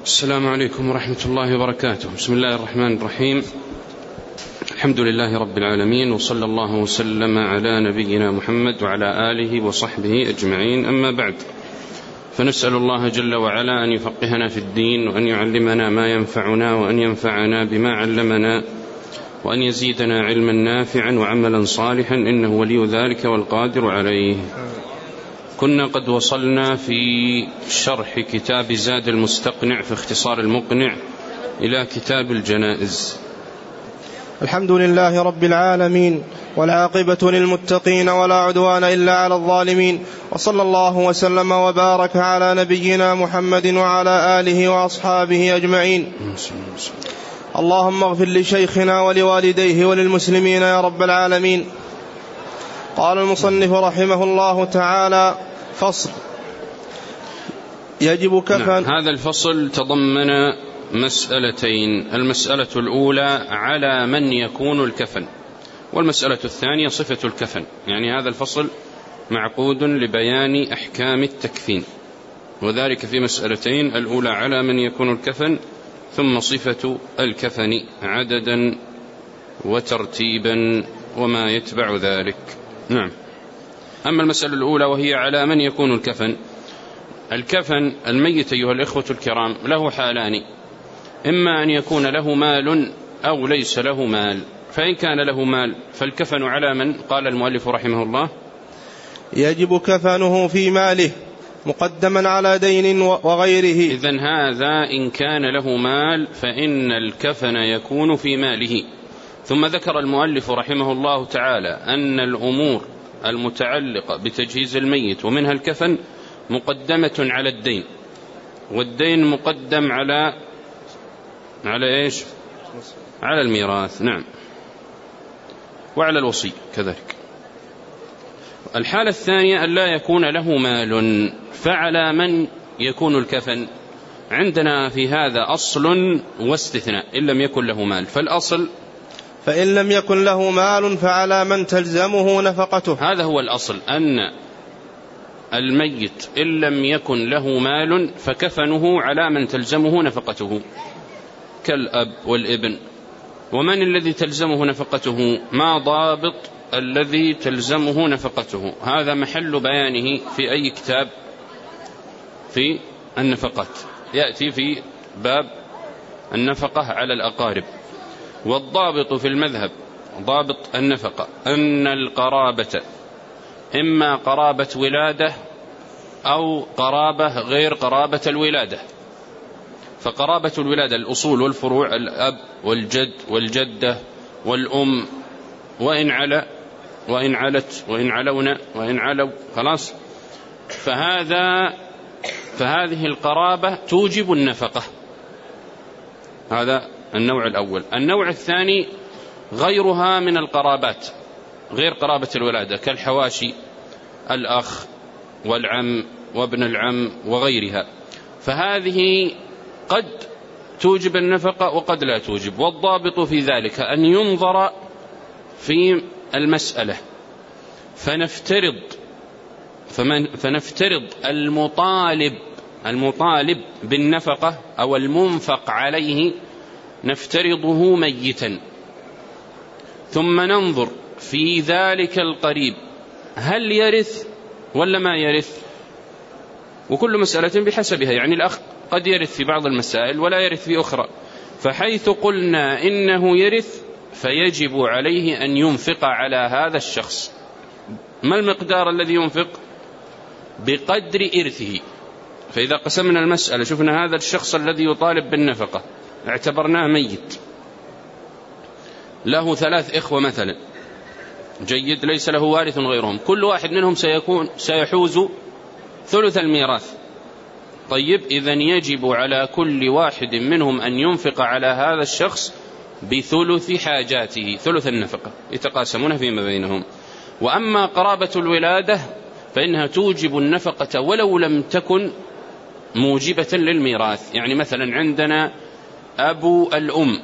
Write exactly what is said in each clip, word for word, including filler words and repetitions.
السلام عليكم ورحمة الله وبركاته. بسم الله الرحمن الرحيم. الحمد لله رب العالمين، وصلى الله وسلم على نبينا محمد وعلى آله وصحبه أجمعين، أما بعد، فنسأل الله جل وعلا أن يفقهنا في الدين، وأن يعلمنا ما ينفعنا، وأن ينفعنا بما علمنا، وأن يزيدنا علما نافعا وعملا صالحا، إنه ولي ذلك والقادر عليه. كنا قد وصلنا في شرح كتاب زاد المستقنع في اختصار المقنع إلى كتاب الجنائز. الحمد لله رب العالمين، والعاقبة للمتقين، ولا عدوان إلا على الظالمين، وصلى الله وسلم وبارك على نبينا محمد وعلى آله وأصحابه أجمعين. اللهم اغفر لشيخنا ولوالديه وللمسلمين يا رب العالمين. قال المصنف رحمه الله تعالى: فصل. يجب كفن. نعم، هذا الفصل تضمن مسألتين: المسألة الأولى على من يكون الكفن، والمسألة الثانية صفة الكفن. يعني هذا الفصل معقود لبيان أحكام التكفين، وذلك في مسألتين: الأولى على من يكون الكفن، ثم صفة الكفن عددا وترتيبا وما يتبع ذلك. نعم. أما المسألة الأولى وهي على من يكون الكفن، الكفن الميت أيها الإخوة الكرام له حالان: إما أن يكون له مال أو ليس له مال. فإن كان له مال فالكفن على من؟ قال المؤلف رحمه الله: يجب كفنه في ماله مقدما على دين وغيره. إذن هذا إن كان له مال فإن الكفن يكون في ماله. ثم ذكر المؤلف رحمه الله تعالى أن الأمور المتعلقة بتجهيز الميت ومنها الكفن مقدمة على الدين، والدين مقدم على على إيش؟ على الميراث. نعم، وعلى الوصي كذلك. الحالة الثانية أن لا يكون له مال، فعلى من يكون الكفن؟ عندنا في هذا أصل واستثناء: إن لم يكن له مال. فالأصل: فإن لم يكن له مال فعلى من تلزمه نفقته. هذا هو الأصل، أن الميت إن لم يكن له مال فكفنه على من تلزمه نفقته، كالأب والابن. ومن الذي تلزمه نفقته؟ ما ضابط الذي تلزمه نفقته؟ هذا محل بيانه في أي كتاب؟ في النفقات، يأتي في باب النفقة على الأقارب. والضابط في المذهب ضابط النفقة أن القرابة إما قرابة ولادة أو قرابة غير قرابة الولادة. فقرابة الولادة الأصول والفروع: الأب والجد والجدة والأم، وإن علا وإن علت وإن علونا وإن علوا، خلاص. فهذا فهذه القرابة توجب النفقة. هذا النوع الأول. النوع الثاني غيرها من القرابات غير قرابة الولادة، كالحواشي، الأخ والعم وابن العم وغيرها. فهذه قد توجب النفقة وقد لا توجب. والضابط في ذلك أن ينظر في المسألة، فنفترض فمن فنفترض المطالب المطالب بالنفقة أو المنفق عليه نفترضه ميتا، ثم ننظر في ذلك القريب هل يرث ولا ما يرث. وكل مسألة بحسبها، يعني الأخ قد يرث في بعض المسائل ولا يرث في أخرى. فحيث قلنا إنه يرث فيجب عليه أن ينفق على هذا الشخص. ما المقدار الذي ينفق؟ بقدر إرثه. فإذا قسمنا المسألة شفنا هذا الشخص الذي يطالب بالنفقة اعتبرناه ميت، له ثلاث إخوة مثلا، جيد، ليس له وارث غيرهم، كل واحد منهم سيكون سيحوز ثلث الميراث. طيب، إذن يجب على كل واحد منهم أن ينفق على هذا الشخص بثلث حاجاته، ثلث النفقة، يتقاسمون فيما بينهم. وأما قرابة الولادة فإنها توجب النفقة ولو لم تكن موجبة للميراث. يعني مثلا عندنا أبو الأم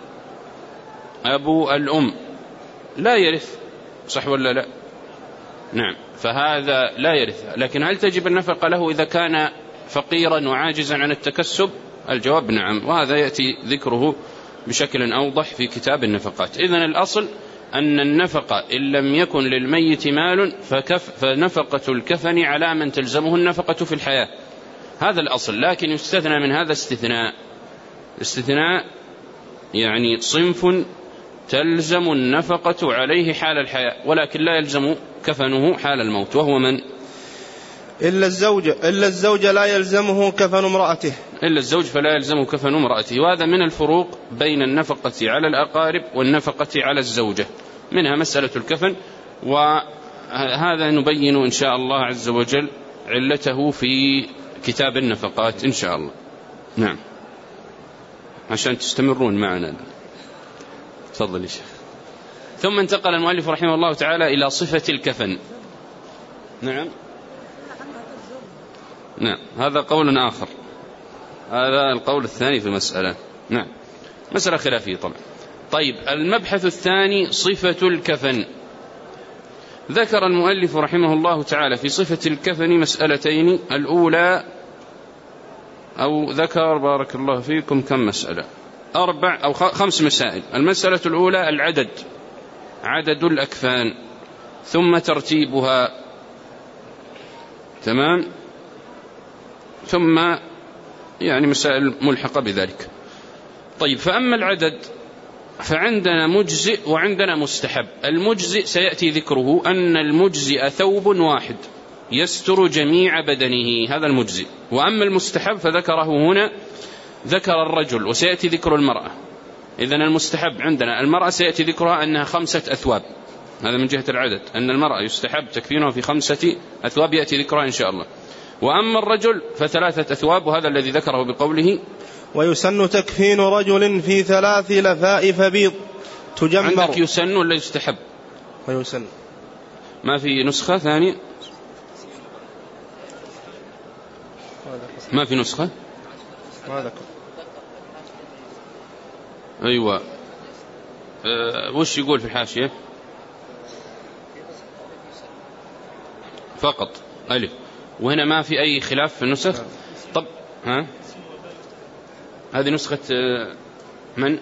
أبو الأم لا يرث، صح ولا لا؟ نعم، فهذا لا يرث. لكن هل تجب النفقة له إذا كان فقيرا وعاجزا عن التكسب؟ الجواب نعم، وهذا يأتي ذكره بشكل أوضح في كتاب النفقات. إذن الأصل أن النفقة إن لم يكن للميت مال فكف فنفقة الكفن على من تلزمه النفقة في الحياة، هذا الأصل. لكن يستثنى من هذا استثناء، استثناء يعني صنف تلزم النفقة عليه حال الحياة ولكن لا يلزم كفنه حال الموت، وهو من؟ إلا الزوج، إلا الزوج لا يلزمه كفن امرأته، إلا الزوج فلا يلزم كفن امرأته. وهذا من الفروق بين النفقة على الأقارب والنفقة على الزوجة، منها مسألة الكفن، وهذا نبين إن شاء الله عز وجل علته في كتاب النفقات إن شاء الله. نعم، عشان تستمرون معنا. تفضل يا شيخ. ثم انتقل المؤلف رحمه الله تعالى إلى صفة الكفن. نعم نعم، هذا قول آخر، هذا القول الثاني في المسألة. نعم، مسألة خلافية طبعا. طيب، المبحث الثاني صفة الكفن. ذكر المؤلف رحمه الله تعالى في صفة الكفن مسألتين، الأولى أو ذكر بارك الله فيكم كم مسألة، أربع أو خمس مسائل. المسألة الأولى العدد، عدد الأكفان، ثم ترتيبها، تمام، ثم يعني مسائل ملحقة بذلك. طيب، فأما العدد فعندنا مجزئ وعندنا مستحب. المجزئ سيأتي ذكره، أن المجزئ ثوب واحد يستر جميع بدنه، هذا المجزئ. وأما المستحب فذكره هنا، ذكر الرجل وسيأتي ذكر المرأة. إذن المستحب عندنا المرأة سيأتي ذكرها أنها خمسة أثواب، هذا من جهة العدد، أن المرأة يستحب تكفينها في خمسة أثواب، يأتي ذكرها إن شاء الله. وأما الرجل فثلاثة أثواب، وهذا الذي ذكره بقوله ويسن تكفين رجل في ثلاث لفائف بيض تجمر. عندك يسن ولا يستحب؟ ويسن. ما في نسخة ثانية؟ ما في نسخة؟ ما ذكر. أيوة. أه وش يقول في الحاشية؟ فقط ألف، وهنا ما في أي خلاف في النسخ. طب ها، هذه نسخة من؟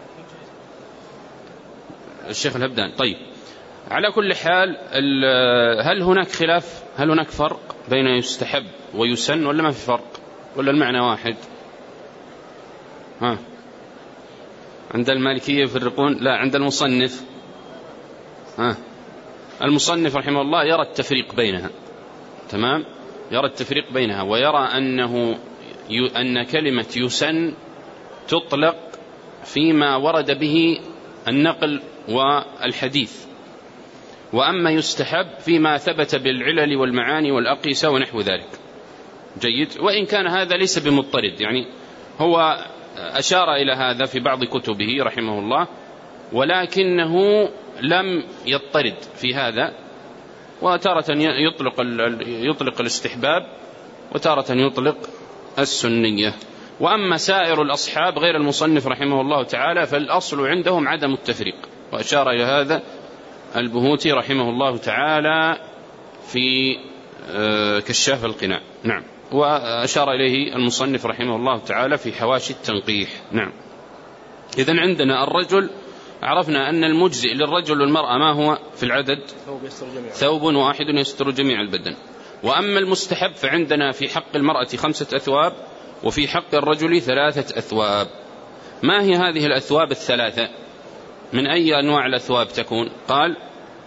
الشيخ الهبدان. طيب، على كل حال، هل هناك خلاف، هل هناك فرق بين يستحب ويسن ولا ما في فرق، ولا المعنى واحد؟ ها، عند المالكية يفرقون؟ لا، عند المصنف، ها، المصنف رحمه الله يرى التفريق بينها، تمام، يرى التفريق بينها، ويرى أنه أن كلمة يسن تطلق فيما ورد به النقل والحديث، وأما يستحب فيما ثبت بالعلل والمعاني والأقيسة ونحو ذلك. جيد. وإن كان هذا ليس بمضطرد، يعني هو أشار إلى هذا في بعض كتبه رحمه الله، ولكنه لم يضطرد في هذا، وتارة يطلق يطلق الاستحباب وتارة يطلق السنية. وأما سائر الأصحاب غير المصنف رحمه الله تعالى فالأصل عندهم عدم التفريق، وأشار إلى هذا البهوتي رحمه الله تعالى في كشاف القناع. نعم، وأشار إليه المصنف رحمه الله تعالى في حواشي التنقيح. نعم. إذن عندنا الرجل، عرفنا أن المجزئ للرجل والمرأة ما هو في العدد؟ ثوب واحد يستر جميع البدن. وأما المستحب فعندنا في حق المرأة خمسة أثواب، وفي حق الرجل ثلاثة أثواب. ما هي هذه الأثواب الثلاثة؟ من أي أنواع الأثواب تكون؟ قال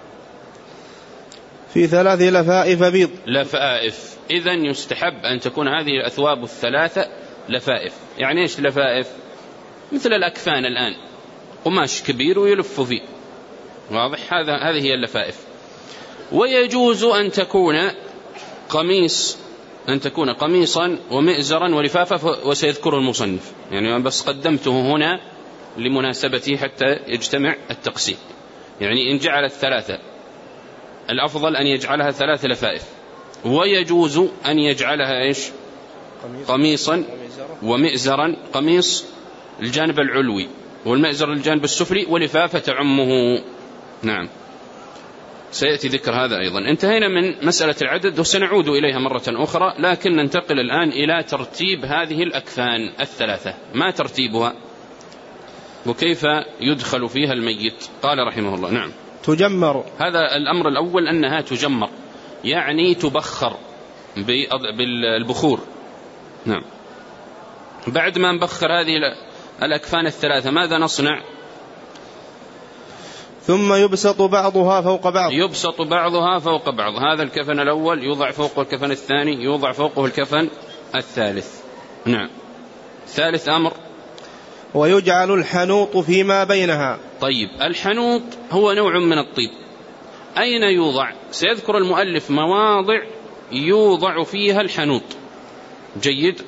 في ثلاث لفائف بيض. لفائف. إذن يستحب أن تكون هذه الأثواب الثلاثة لفائف. يعني إيش لفائف؟ مثل الأكفان الآن، قماش كبير ويلف فيه، واضح؟ هذا هذه هي اللفائف. ويجوز أن تكون قميص، أن تكون قميصا ومئزرا ولفافة، وسيذكر المصنف، يعني بس قدمته هنا لمناسبته حتى يجتمع التقسيم. يعني إن جعل الثلاثة الأفضل أن يجعلها ثلاث لفائف. ويجوز أن يجعلها إيش؟ قميصا ومئزرا، قميص الجانب العلوي والمئزر الجانب السفلي، ولفافة تعمه. نعم. سيأتي ذكر هذا أيضا. انتهينا من مسألة العدد وسنعود إليها مرة أخرى، لكن ننتقل الآن إلى ترتيب هذه الأكفان الثلاثة. ما ترتيبها وكيف يدخل فيها الميت؟ قال رحمه الله: نعم، تجمر. هذا الأمر الأول، أنها تجمر يعني تبخر بالبخور. نعم. بعد ما نبخر هذه الأكفان الثلاثة ماذا نصنع؟ ثم يبسط بعضها فوق بعض. يبسط بعضها فوق بعض. هذا الكفن الأول يوضع فوق الكفن الثاني، يوضع فوقه الكفن الثالث. نعم. ثالث أمر: ويجعل الحنوط فيما بينها. طيب، الحنوط هو نوع من الطيب. أين يوضع؟ سيذكر المؤلف مواضع يوضع فيها الحنوط. جيد.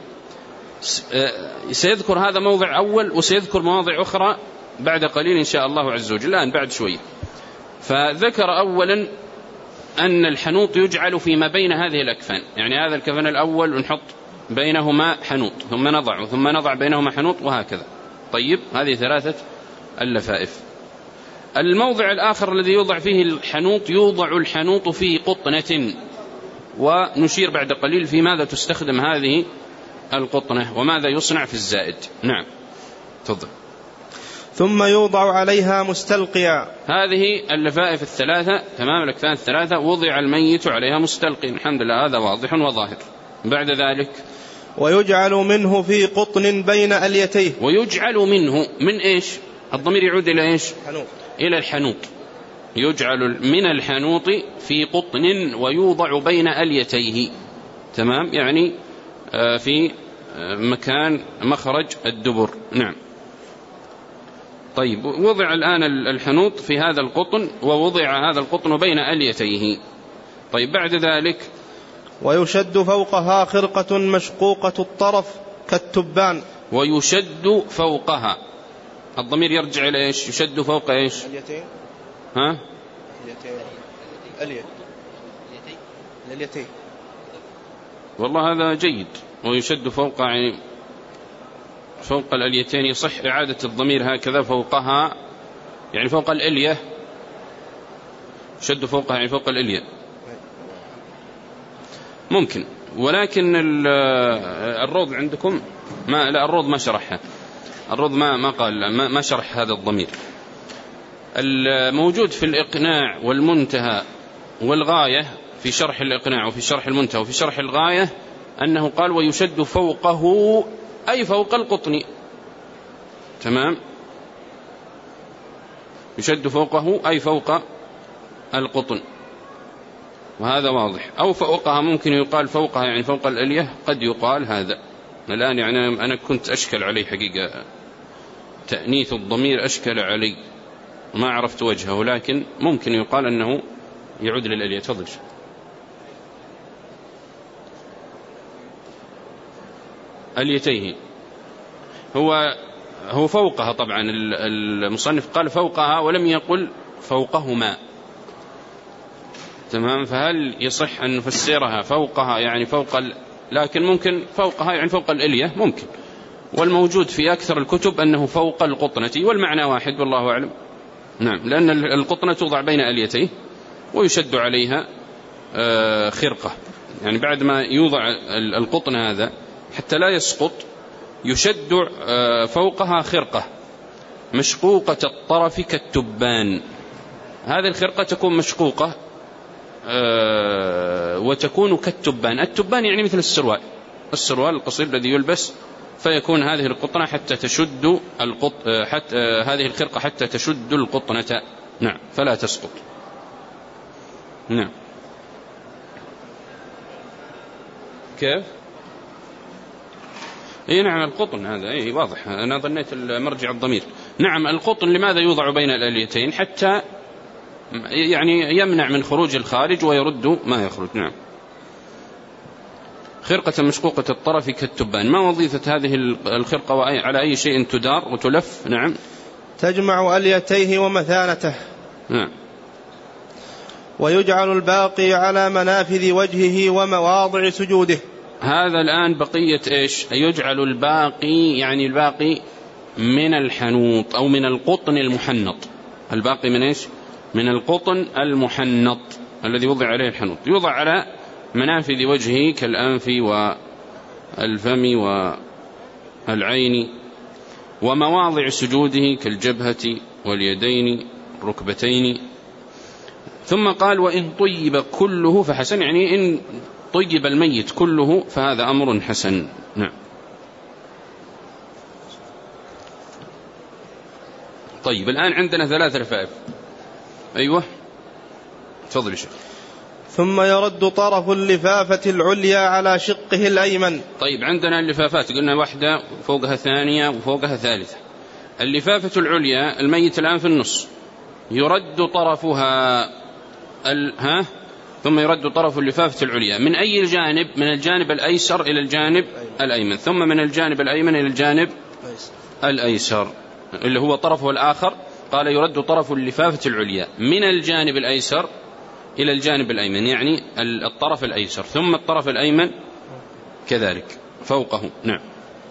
سيذكر هذا موضع أول، وسيذكر مواضع أخرى بعد قليل إن شاء الله عز وجل، الآن بعد شوية. فذكر أولا أن الحنوط يجعل فيما بين هذه الأكفان، يعني هذا الكفن الأول ونحط بينهما حنوط، ثم نضع ثم نضع بينهما حنوط، وهكذا. طيب، هذه ثلاثة اللفائف. الموضع الآخر الذي يوضع فيه الحنوط، يوضع الحنوط في قطنة، ونشير بعد قليل في ماذا تستخدم هذه القطنة وماذا يصنع في الزائد. نعم، تفضل. ثم يوضع عليها مستلقيا. هذه اللفائف الثلاثة، تمام، الأكفان الثلاثة وضع الميت عليها مستلقي. الحمد لله، هذا واضح وظاهر. بعد ذلك: ويجعل منه في قطن بين أليتيه. ويجعل منه، من إيش؟ الضمير يعود إلى إيش؟ حنوط. إلى الحنوط. يجعل من الحنوط في قطن ويوضع بين أليتيه، تمام، يعني في مكان مخرج الدبر. نعم. طيب، وضع الآن الحنوط في هذا القطن، ووضع هذا القطن بين أليتيه. طيب، بعد ذلك: ويشد فوقها خرقة مشقوقة الطرف كالتبان. ويشد فوقها، الضمير يرجع إلى إيش؟ يشد فوق إيش؟ اليتين. ها؟ اليتين. اليتين. اليتين. والله هذا جيد. ويشد فوق، يعني فوق الأليتين. يصح إعادة الضمير هكذا، فوقها يعني فوق الألية. شد فوقها يعني فوق الألية ممكن، ولكن الروض عندكم ما لا الروض ما شرحها. الروض ما ما قال ما, ما شرح هذا الضمير. الموجود في الإقناع والمنتهى والغاية، في شرح الإقناع وفي شرح المنتهى وفي شرح الغاية، أنه قال: ويشد فوقه أي فوق القطن. تمام، يشد فوقه أي فوق القطن، وهذا واضح. أو فوقها، ممكن يقال فوقها يعني فوق الألية، قد يقال هذا. الآن يعني أنا كنت أشكل علي حقيقة، تأنيث الضمير أشكل علي، ما عرفت وجهه، لكن ممكن يقال أنه يعود للألية. تفضل. أليتيه هو هو فوقها. طبعا المصنف قال فوقها ولم يقل فوقهما، تمام. فهل يصح أن نفسرها فوقها يعني فوق ال... لكن ممكن فوقها يعني فوق الألية، ممكن. والموجود في أكثر الكتب أنه فوق القطنة، والمعنى واحد والله أعلم. نعم، لأن القطنة توضع بين أليتيه ويشد عليها خرقة، يعني بعد ما يوضع القطن هذا حتى لا يسقط، يشد فوقها خرقة مشقوقة الطرف كالتبان. هذه الخرقة تكون مشقوقة وتكون كالتبان. التبان يعني مثل السروال، السروال القصير الذي يلبس، فيكون هذه القطنة حتى تشد القط... حتى هذه الخرقة حتى تشد القطنة، نعم، فلا تسقط. نعم. كيف؟ اي نعم، القطن هذا اي واضح، انا ظنيت مرجع الضمير. نعم، القطن لماذا يوضع بين الأليتين؟ حتى يعني يمنع من خروج الخارج ويرد ما يخرج. نعم. خرقة مشقوقة الطرف كالتبان. ما وظيفة هذه الخرقة وعلى أي شيء تدار وتلف؟ نعم، تجمع أليتيه ومثانته. نعم. ويجعل الباقي على منافذ وجهه ومواضع سجوده. هذا الآن بقية إيش؟ يجعل الباقي يعني الباقي من الحنوط أو من القطن المحنط. الباقي من إيش؟ من القطن المحنط الذي وضع عليه الحنوط، يوضع على منافذ وجهه كالأنف والفم والعين، ومواضع سجوده كالجبهة واليدين الركبتين. ثم قال وإن طيب كله فحسن، يعني إن طيب الميت كله فهذا أمر حسن. نعم. طيب الآن عندنا ثلاث لفائف. أيوة تفضل شيخ. ثم يرد طرف اللفافة العليا على شقه الأيمن. طيب عندنا اللفافات قلنا واحدة فوقها ثانية وفوقها ثالثة. اللفافة العليا الميت الآن في النص، يرد طرفها ال... ها ثم يرد طرف اللفافة العليا من أي الجانب؟ من الجانب الأيسر إلى الجانب الأيمن، ثم من الجانب الأيمن إلى الجانب الأيسر اللي هو طرفه الآخر. قال يرد طرف اللفافة العليا من الجانب الأيسر إلى الجانب الأيمن، يعني الطرف الأيسر ثم الطرف الأيمن كذلك فوقه. نعم.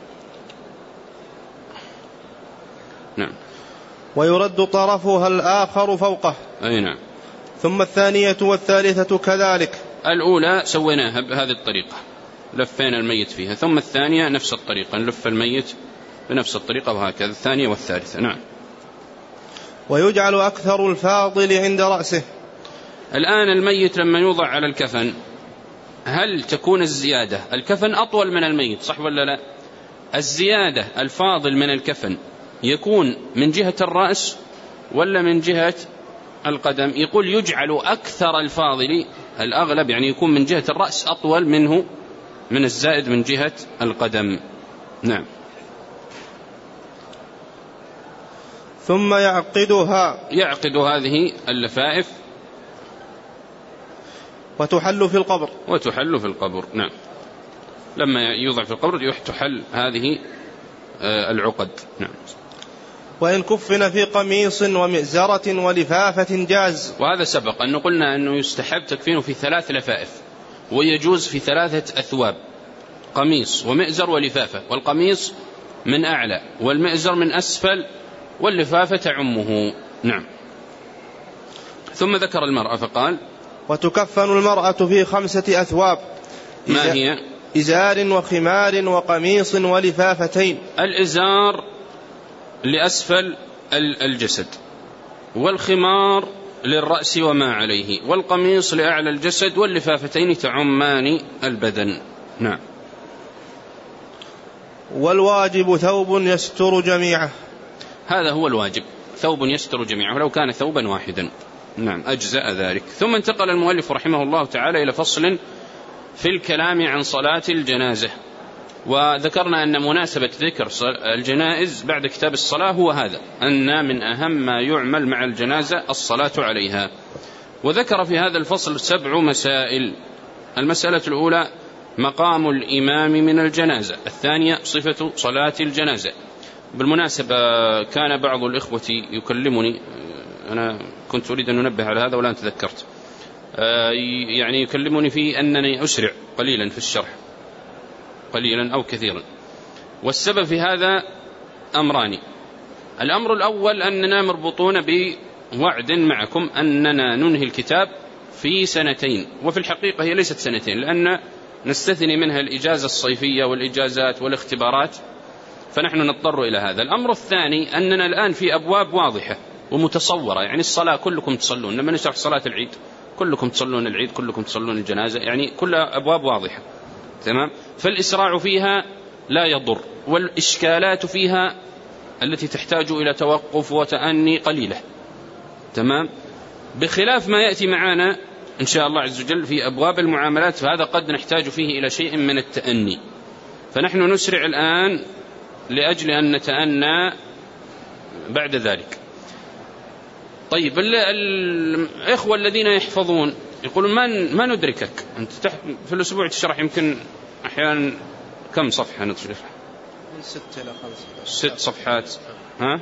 نعم. ويرد طرفها الآخر فوقه. أي نعم. ثم الثانية والثالثة كذلك. الأولى سويناها بهذه الطريقة، لفينا الميت فيها، ثم الثانية نفس الطريقة نلف الميت بنفس الطريقة، وهكذا الثانية والثالثة. نعم. ويجعل أكثر الفاضل عند رأسه. الآن الميت لما يوضع على الكفن هل تكون الزيادة، الكفن أطول من الميت صح ولا لا؟ الزيادة الفاضل من الكفن يكون من جهة الرأس ولا من جهة القدم؟ يقول يجعل أكثر الفاضل، الأغلب يعني يكون من جهة الرأس أطول منه من الزائد من جهة القدم. نعم. ثم يعقدها، يعقد هذه اللفائف وتحل في القبر. وتحل في القبر. نعم. لما يوضع في القبر تحل هذه العقد. نعم. وإن كفن في قميص ومئزرة ولفافة جاز. وهذا سبق أنه قلنا أنه يستحب تكفينه في ثلاث لفائف، ويجوز في ثلاثة أثواب، قميص ومئزر ولفافة، والقميص من أعلى والمئزر من أسفل واللفافة تعمه. نعم. ثم ذكر المرأة فقال وتكفن المرأة في خمسة أثواب. ما هي؟ إزار وخمار وقميص ولفافتين. الإزار لأسفل الجسد، والخمار للرأس وما عليه، والقميص لأعلى الجسد، واللفافتين تعمان البدن. نعم. والواجب ثوب يستر جميعه. هذا هو الواجب، ثوب يستر جميعه، ولو كان ثوبا واحدا. نعم أجزاء ذلك. ثم انتقل المؤلف رحمه الله تعالى إلى فصل في الكلام عن صلاة الجنازة، وذكرنا أن مناسبة ذكر الجنائز بعد كتاب الصلاة هو هذا، أن من أهم ما يعمل مع الجنازة الصلاة عليها. وذكر في هذا الفصل سبع مسائل. المسألة الأولى مقام الإمام من الجنازة، الثانية صفة صلاة الجنازة. بالمناسبة كان بعض الإخوة يكلمني، أنا كنت أريد أن أنبه على هذا ولا تذكرت، يعني يكلمني في أنني أسرع قليلا في الشرح، قليلا أو كثيرا، والسبب في هذا أمران. الأمر الأول أننا مربوطون بوعد معكم أننا ننهي الكتاب في سنتين، وفي الحقيقة هي ليست سنتين، لأن نستثني منها الإجازة الصيفية والإجازات والاختبارات، فنحن نضطر إلى هذا. الأمر الثاني أننا الآن في أبواب واضحة ومتصورة، يعني الصلاة كلكم تصلون، لما نشرح صلاة العيد كلكم تصلون العيد، كلكم تصلون الجنازة، يعني كلها أبواب واضحة. تمام. فالإسراع فيها لا يضر، والإشكالات فيها التي تحتاج إلى توقف وتأني قليلة. تمام. بخلاف ما يأتي معنا إن شاء الله عز وجل في أبواب المعاملات، فهذا قد نحتاج فيه إلى شيء من التأني، فنحن نسرع الآن لأجل أن نتأنى بعد ذلك. طيب الإخوة الذين يحفظون يقولون ما ما ندركك أنت في الأسبوع تشرح يمكن أحيانا كم صفحة نشرح؟ من ستة إلى خمسة. ست صفحات. ها؟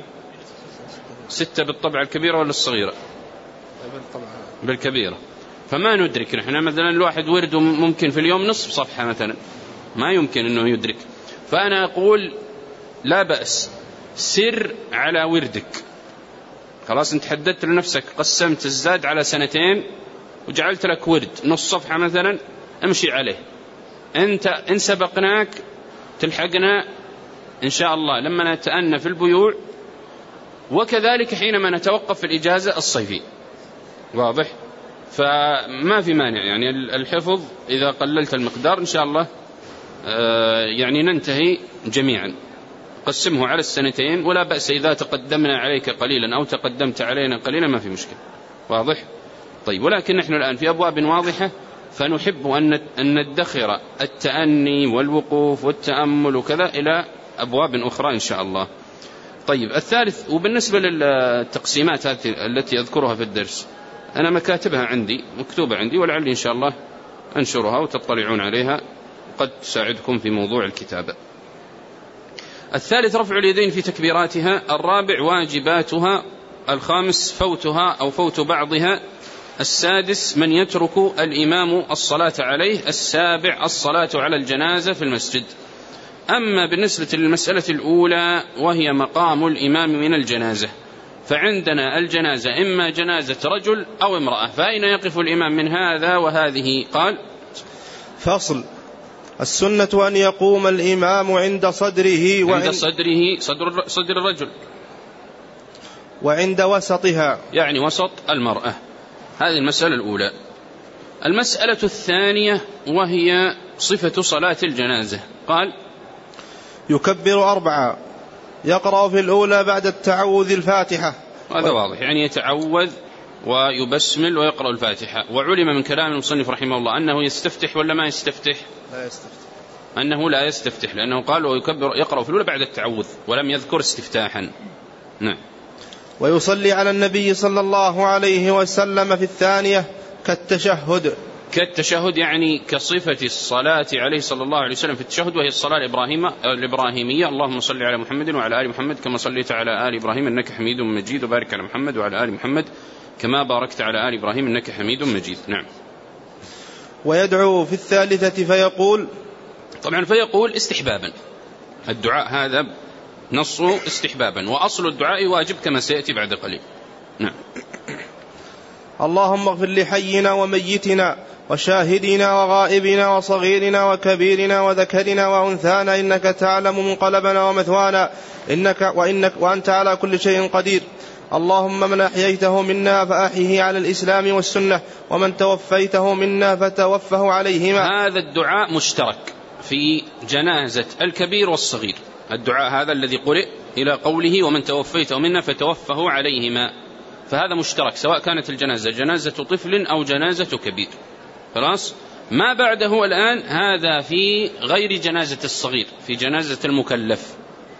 ستة بالطبعة الكبيرة ولا الصغيرة؟ بالطبعة. بالكبيرة. فما ندرك نحن، مثلا الواحد ورده ممكن في اليوم نصف صفحة مثلا، ما يمكن أنه يدرك. فأنا أقول لا بأس، سر على وردك خلاص أنت حددت لنفسك، قسمت الزاد على سنتين وجعلت لك ورد نص صفحة مثلا امشي عليه. أنت إن سبقناك تلحقنا إن شاء الله لما نتأنى في البيوع، وكذلك حينما نتوقف في الإجازة الصيفية. واضح؟ فما في مانع يعني الحفظ إذا قللت المقدار إن شاء الله يعني ننتهي جميعا. قسمه على السنتين ولا بأس إذا تقدمنا عليك قليلا أو تقدمت علينا قليلا، ما في مشكلة. واضح؟ طيب، ولكن نحن الآن في أبواب واضحة، فنحب أن ندخر التأني والوقوف والتأمل وكذا إلى أبواب أخرى إن شاء الله. طيب، الثالث، وبالنسبة للتقسيمات هذه التي أذكرها في الدرس أنا مكاتبها عندي مكتوبة عندي، ولعلي إن شاء الله أنشرها وتطلعون عليها، قد تساعدكم في موضوع الكتابة. الثالث رفع اليدين في تكبيراتها. الرابع واجباتها. الخامس فوتها أو فوت بعضها. السادس من يترك الإمام الصلاة عليه. السابع الصلاة على الجنازة في المسجد. أما بالنسبة للمسألة الأولى وهي مقام الإمام من الجنازة، فعندنا الجنازة إما جنازة رجل أو امرأة، فأين يقف الإمام من هذا وهذه؟ قال: فصل: السنة أن يقوم الإمام عند صدره وعند عند صدره صدر, صدر الرجل وعند وسطها، يعني وسط المرأة. هذه المسألة الأولى. المسألة الثانية وهي صفة صلاة الجنازة. قال: يكبر أربعة، يقرأ في الأولى بعد التعوذ الفاتحة. هذا واضح، يعني يتعوذ ويبسمل ويقرأ الفاتحة. وعلم من كلام المصنف رحمه الله أنه يستفتح ولا ما يستفتح؟ لا يستفتح. أنه لا يستفتح، لأنه قال ويكبر يقرأ في الأولى بعد التعوذ ولم يذكر استفتاحا. نعم. ويصلي على النبي صلى الله عليه وسلم في الثانية كالتشهد. كالتشهد يعني كصفة الصلاة عليه صلى الله عليه وسلم في التشهد، وهي الصلاة الإبراهيمية: اللهم صل على محمد وعلى آل محمد كما صليت على آل إبراهيم إنك حميد مجيد، وبارك على محمد وعلى آل محمد كما باركت على آل إبراهيم إنك حميد مجيد. نعم. ويدعو في الثالثة فيقول، طبعا فيقول استحبابا، الدعاء هذا نصه استحبابا، وأصل الدعاء واجب كما سيأتي بعد قليل. نعم. اللهم اغفر لحينا وميتنا وشاهدنا وغائبنا وصغيرنا وكبيرنا وذكرنا وأنثانا إنك تعلم منقلبنا ومثوانا إنك وإنك وأنت على كل شيء قدير. اللهم من أحييته منا فأحيه على الإسلام والسنة، ومن توفيته منا فتوفه عليهما. هذا الدعاء مشترك في جنازة الكبير والصغير، الدعاء هذا الذي قرئ إلى قوله ومن توفيته منا فتوفه عليهما، فهذا مشترك سواء كانت الجنازة جنازة طفل أو جنازة كبير. خلاص، ما بعده الآن هذا في غير جنازة الصغير، في جنازة المكلف.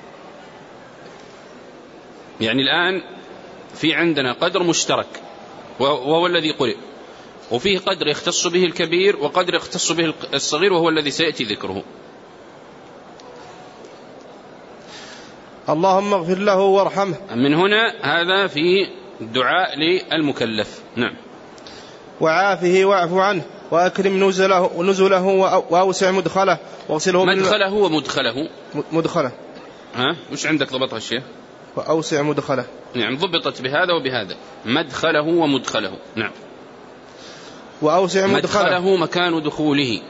يعني الآن في عندنا قدر مشترك وهو الذي قرئ، وفيه قدر يختص به الكبير وقدر يختص به الصغير وهو الذي سيأتي ذكره. اللهم اغفر له وارحمه. من هنا هذا في الدعاء للمكلف. نعم. وعافه واعف عنه وأكرم نزله, نزله وأوسع مدخله واغسله. مدخله ومدخله مدخله. ها وش عندك ضبطها الشيء؟ وأوسع مدخله. نعم، ضبطت بهذا وبهذا، مدخله ومدخله. نعم. وأوسع مدخله، مدخله مكان دخوله،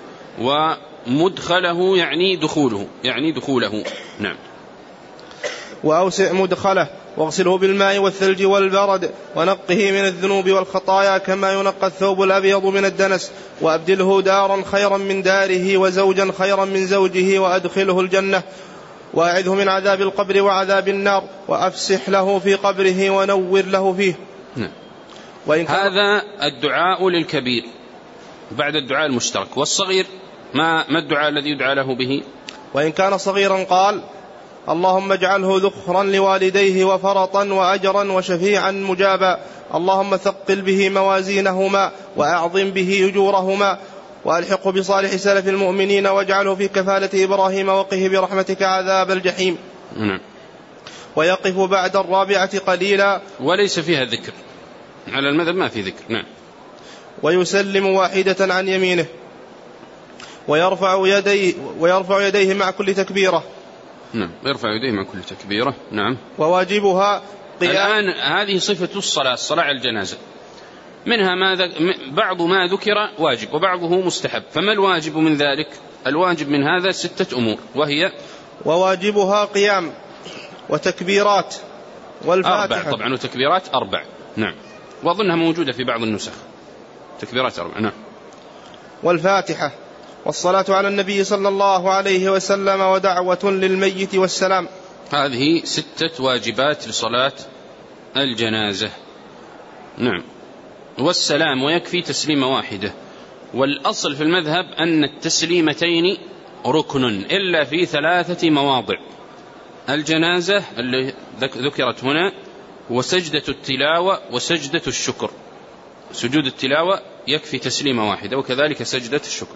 ومدخله يعني دخوله يعني دخوله. نعم. وأوسع مدخله واغسله بالماء والثلج والبرد ونقه من الذنوب والخطايا كما ينقى الثوب الأبيض من الدنس، وأبدله دارا خيرا من داره وزوجا خيرا من زوجه وأدخله الجنة، وأعذه من عذاب القبر وعذاب النار، وأفسح له في قبره ونور له فيه. نعم. هذا الدعاء للكبير بعد الدعاء المشترك. والصغير ما, ما الدعاء الذي يدعى له به؟ وإن كان صغيرا قال: اللهم اجعله ذخرا لوالديه وفرطا وأجرا وشفيعا مجابا، اللهم ثقل به موازينهما وأعظم به أجورهما، وألحقه بصالح سلف المؤمنين، واجعله في كفالة إبراهيم وقه برحمتك عذاب الجحيم. نعم. ويقف بعد الرابعة قليلا، وليس فيها ذكر على المذهب، ما في ذكر. نعم. ويسلم واحدة عن يمينه، ويرفع يديه, ويرفع يديه مع كل تكبيرة. نعم، يرفع يديه مع كل تكبيرة. نعم. وواجبها الآن هذه صفة الصلاة، الصلاة على الجنازة، منها ما ذك... بعض ما ذكر واجب وبعضه مستحب. فما الواجب من ذلك؟ الواجب من هذا ستة أمور، وهي وواجبها قيام وتكبيرات والفاتحة. أربع طبعا، وتكبيرات أربع. نعم، وأظنها موجودة في بعض النسخ، تكبيرات أربع. نعم. والفاتحة والصلاة على النبي صلى الله عليه وسلم ودعوة للميت والسلام. هذه ستة واجبات لصلاة الجنازة. نعم. والسلام، ويكفي تسليمة واحدة. والأصل في المذهب أن التسليمتين ركن إلا في ثلاثة مواضع: الجنازة اللي ذكرت هنا، وسجدة التلاوة، وسجدة الشكر. سجود التلاوة يكفي تسليمة واحدة، وكذلك سجدة الشكر.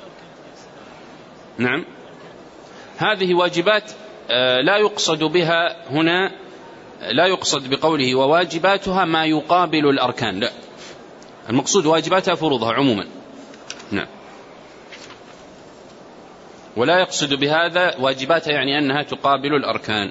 نعم. هذه واجبات لا يقصد بها هنا، لا يقصد بقوله وواجباتها ما يقابل الأركان، لا، المقصود واجباتها فروضها عموما. نعم. ولا يقصد بهذا واجباتها يعني أنها تقابل الأركان.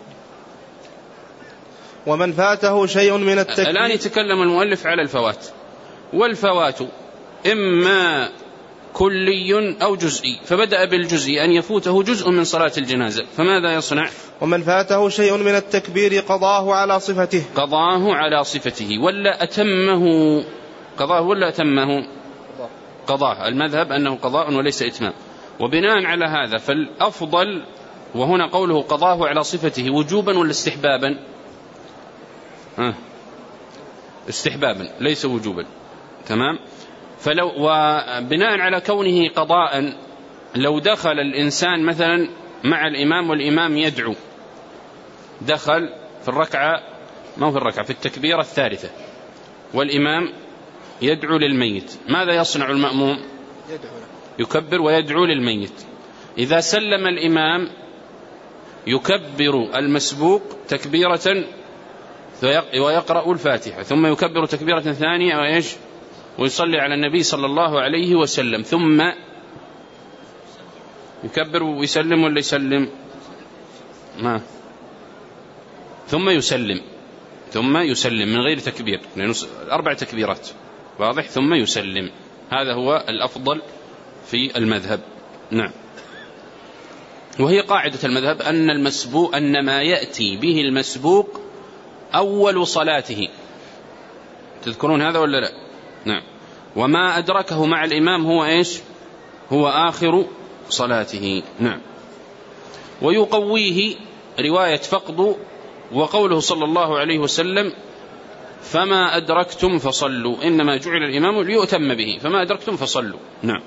ومن فاته شيء من التكبير. الآن يتكلم المؤلف على الفوات، والفوات إما كلي أو جزئي، فبدأ بالجزئي أن يفوته جزء من صلاة الجنازة، فماذا يصنع؟ ومن فاته شيء من التكبير قضاه على صفته. قضاه على صفته، ولا أتمه؟ قضاه ولا أتمه؟ قضاه. المذهب أنه قضاء وليس إتمام. وبناء على هذا فالأفضل، وهنا قوله قضاه على صفته، وجوبا ولا استحبابا؟ آه. استحبابا ليس وجوبا. تمام. فلو وبناء على كونه قضاء، لو دخل الإنسان مثلا مع الإمام والإمام يدعو، دخل في الركعة، ما في الركعة، في التكبيرة الثالثة، والإمام يدعو للميت، ماذا يصنع المأموم؟ يكبر ويدعو للميت. إذا سلم الإمام يكبر المسبوق تكبيرة ويقرأ الفاتحة، ثم يكبر تكبيرة ثانية ويش ويصلي على النبي صلى الله عليه وسلم، ثم يكبر ويسلم ولا يسلم؟ ما ثم يسلم ثم يسلم من غير تكبير، لأنه أربع تكبيرات، واضح؟ ثم يسلم. هذا هو الأفضل في المذهب. نعم. وهي قاعدة المذهب أن المسبوق، أن ما يأتي به المسبوق أول صلاته. تذكرون هذا ولا لا؟ نعم. وما أدركه مع الإمام هو إيش؟ هو آخر صلاته. نعم. ويقويه رواية فقد، وقوله صلى الله عليه وسلم فما أدركتم فصلوا، إنما جعل الإمام ليؤتم به، فما أدركتم فصلوا. نعم.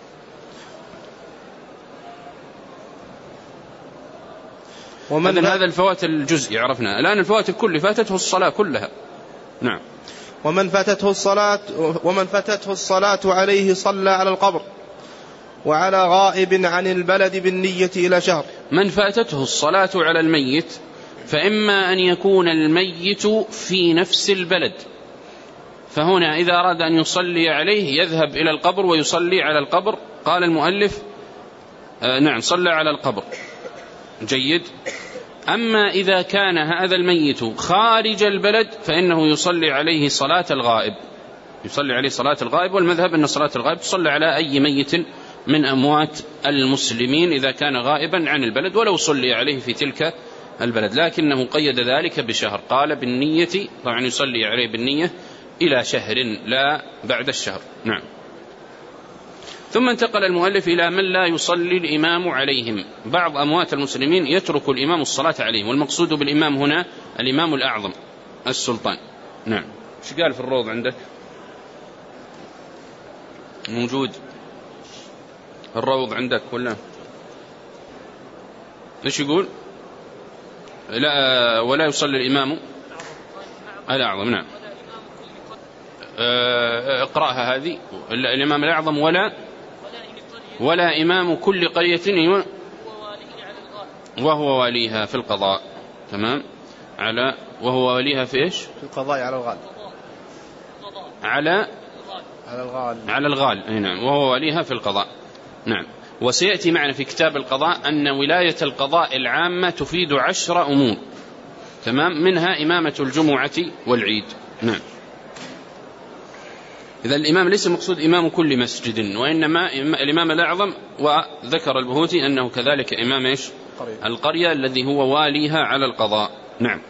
ومن هذا الفوات الجزئي عرفنا. الآن الفوات الكل فاتته الصلاة كلها. نعم. ومن فاتته الصلاة ومن فاتته الصلاة عليه صلى على القبر وعلى غائب عن البلد بالنية إلى شهر. من فاتته الصلاة على الميت فإما أن يكون الميت في نفس البلد، فهنا إذا أراد أن يصلي عليه يذهب إلى القبر ويصلي على القبر. قال المؤلف آه نعم صلى على القبر، جيد. أما إذا كان هذا الميت خارج البلد فإنه يصلي عليه صلاة الغائب، يصلي عليه صلاة الغائب. والمذهب أن صلاة الغائب تصلي على أي ميت من أموات المسلمين إذا كان غائبا عن البلد، ولو صلي عليه في تلك البلد، لكنه قيد ذلك بشهر. قال بالنية، طبعا يصلي عليه بالنية إلى شهر لا بعد الشهر. نعم. ثم انتقل المؤلف إلى من لا يصلي الإمام عليهم. بعض أموات المسلمين يترك الإمام الصلاة عليهم، والمقصود بالإمام هنا الإمام الأعظم السلطان. نعم. ايش قال في الروض عندك؟ موجود الروض عندك ولا ايش يقول؟ لا، ولا يصلي الإمام الأعظم. نعم. اقرأها هذه. الإمام الأعظم ولا ولا إمام كل قرية وهو واليها في القضاء. تمام. على وهو واليها في إيش؟ في القضاء على الغال. على على الغال على الغال. نعم. وهو واليها في القضاء. نعم. وسيأتي معنا في كتاب القضاء أن ولاية القضاء العامة تفيد عشر أمور. تمام، منها إمامة الجمعة والعيد. نعم. إذا الإمام ليس مقصود إمام كل مسجد، وإنما الإمام الأعظم، وذكر البهوتي أنه كذلك إمام إيش؟ القرية الذي هو واليها على القضاء. نعم.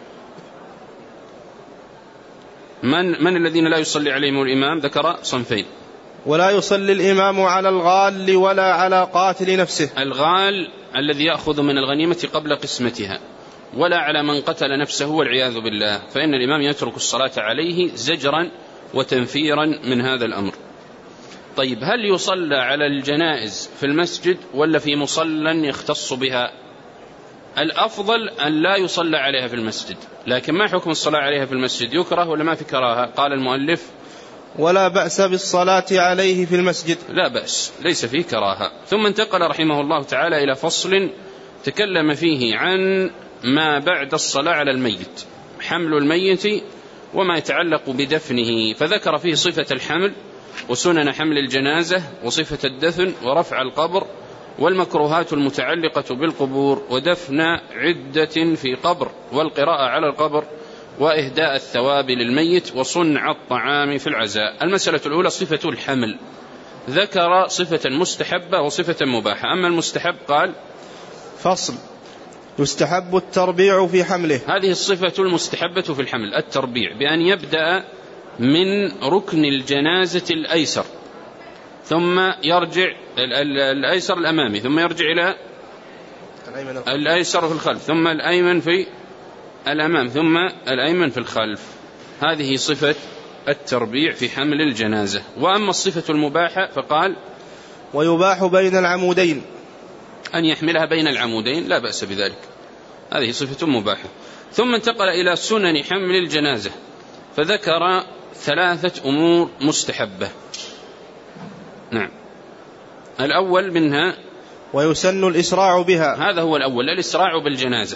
من من الذين لا يصلي عليهم الإمام؟ ذكر صنفين. ولا يصلي الإمام على الغال ولا على قاتل نفسه. الغال الذي يأخذ من الغنيمة قبل قسمتها، ولا على من قتل نفسه والعياذ بالله، فإن الإمام يترك الصلاة عليه زجرا وتنفيرا من هذا الأمر. طيب، هل يصلى على الجنائز في المسجد ولا في مصلى يختص بها؟ الأفضل أن لا يصلى عليها في المسجد، لكن ما حكم الصلاة عليها في المسجد؟ يكره ولا ما في كراهة؟ قال المؤلف ولا بأس بالصلاة عليه في المسجد. لا بأس، ليس فيه كراهة. ثم انتقل رحمه الله تعالى إلى فصل تكلم فيه عن ما بعد الصلاة على الميت، حمل الميت وما يتعلق بدفنه، فذكر فيه صفة الحمل وسنن حمل الجنازة وصفة الدفن ورفع القبر والمكروهات المتعلقة بالقبور ودفن عدة في قبر والقراءة على القبر وإهداء الثواب للميت وصنع الطعام في العزاء. المسألة الأولى صفة الحمل، ذكر صفة مستحبة وصفة مباحة. أما المستحب قال فصل يستحب التربيع في حمله. هذه الصفة المستحبة في الحمل التربيع، بأن يبدأ من ركن الجنازة الأيسر ثم يرجع الأيسر الأمامي ثم يرجع إلى الأيسر في الخلف ثم الأيمن في الأمام ثم الأيمن في الخلف. هذه صفة التربيع في حمل الجنازة. وأما الصفة المباحة فقال ويباح بين العمودين، أن يحملها بين العمودين لا بأس بذلك، هذه صفة مباحة. ثم انتقل إلى سنن حمل الجنازة فذكر ثلاثة أمور مستحبة. نعم. الأول منها ويسن الإسراع بها، هذا هو الأول، الإسراع بالجنازة.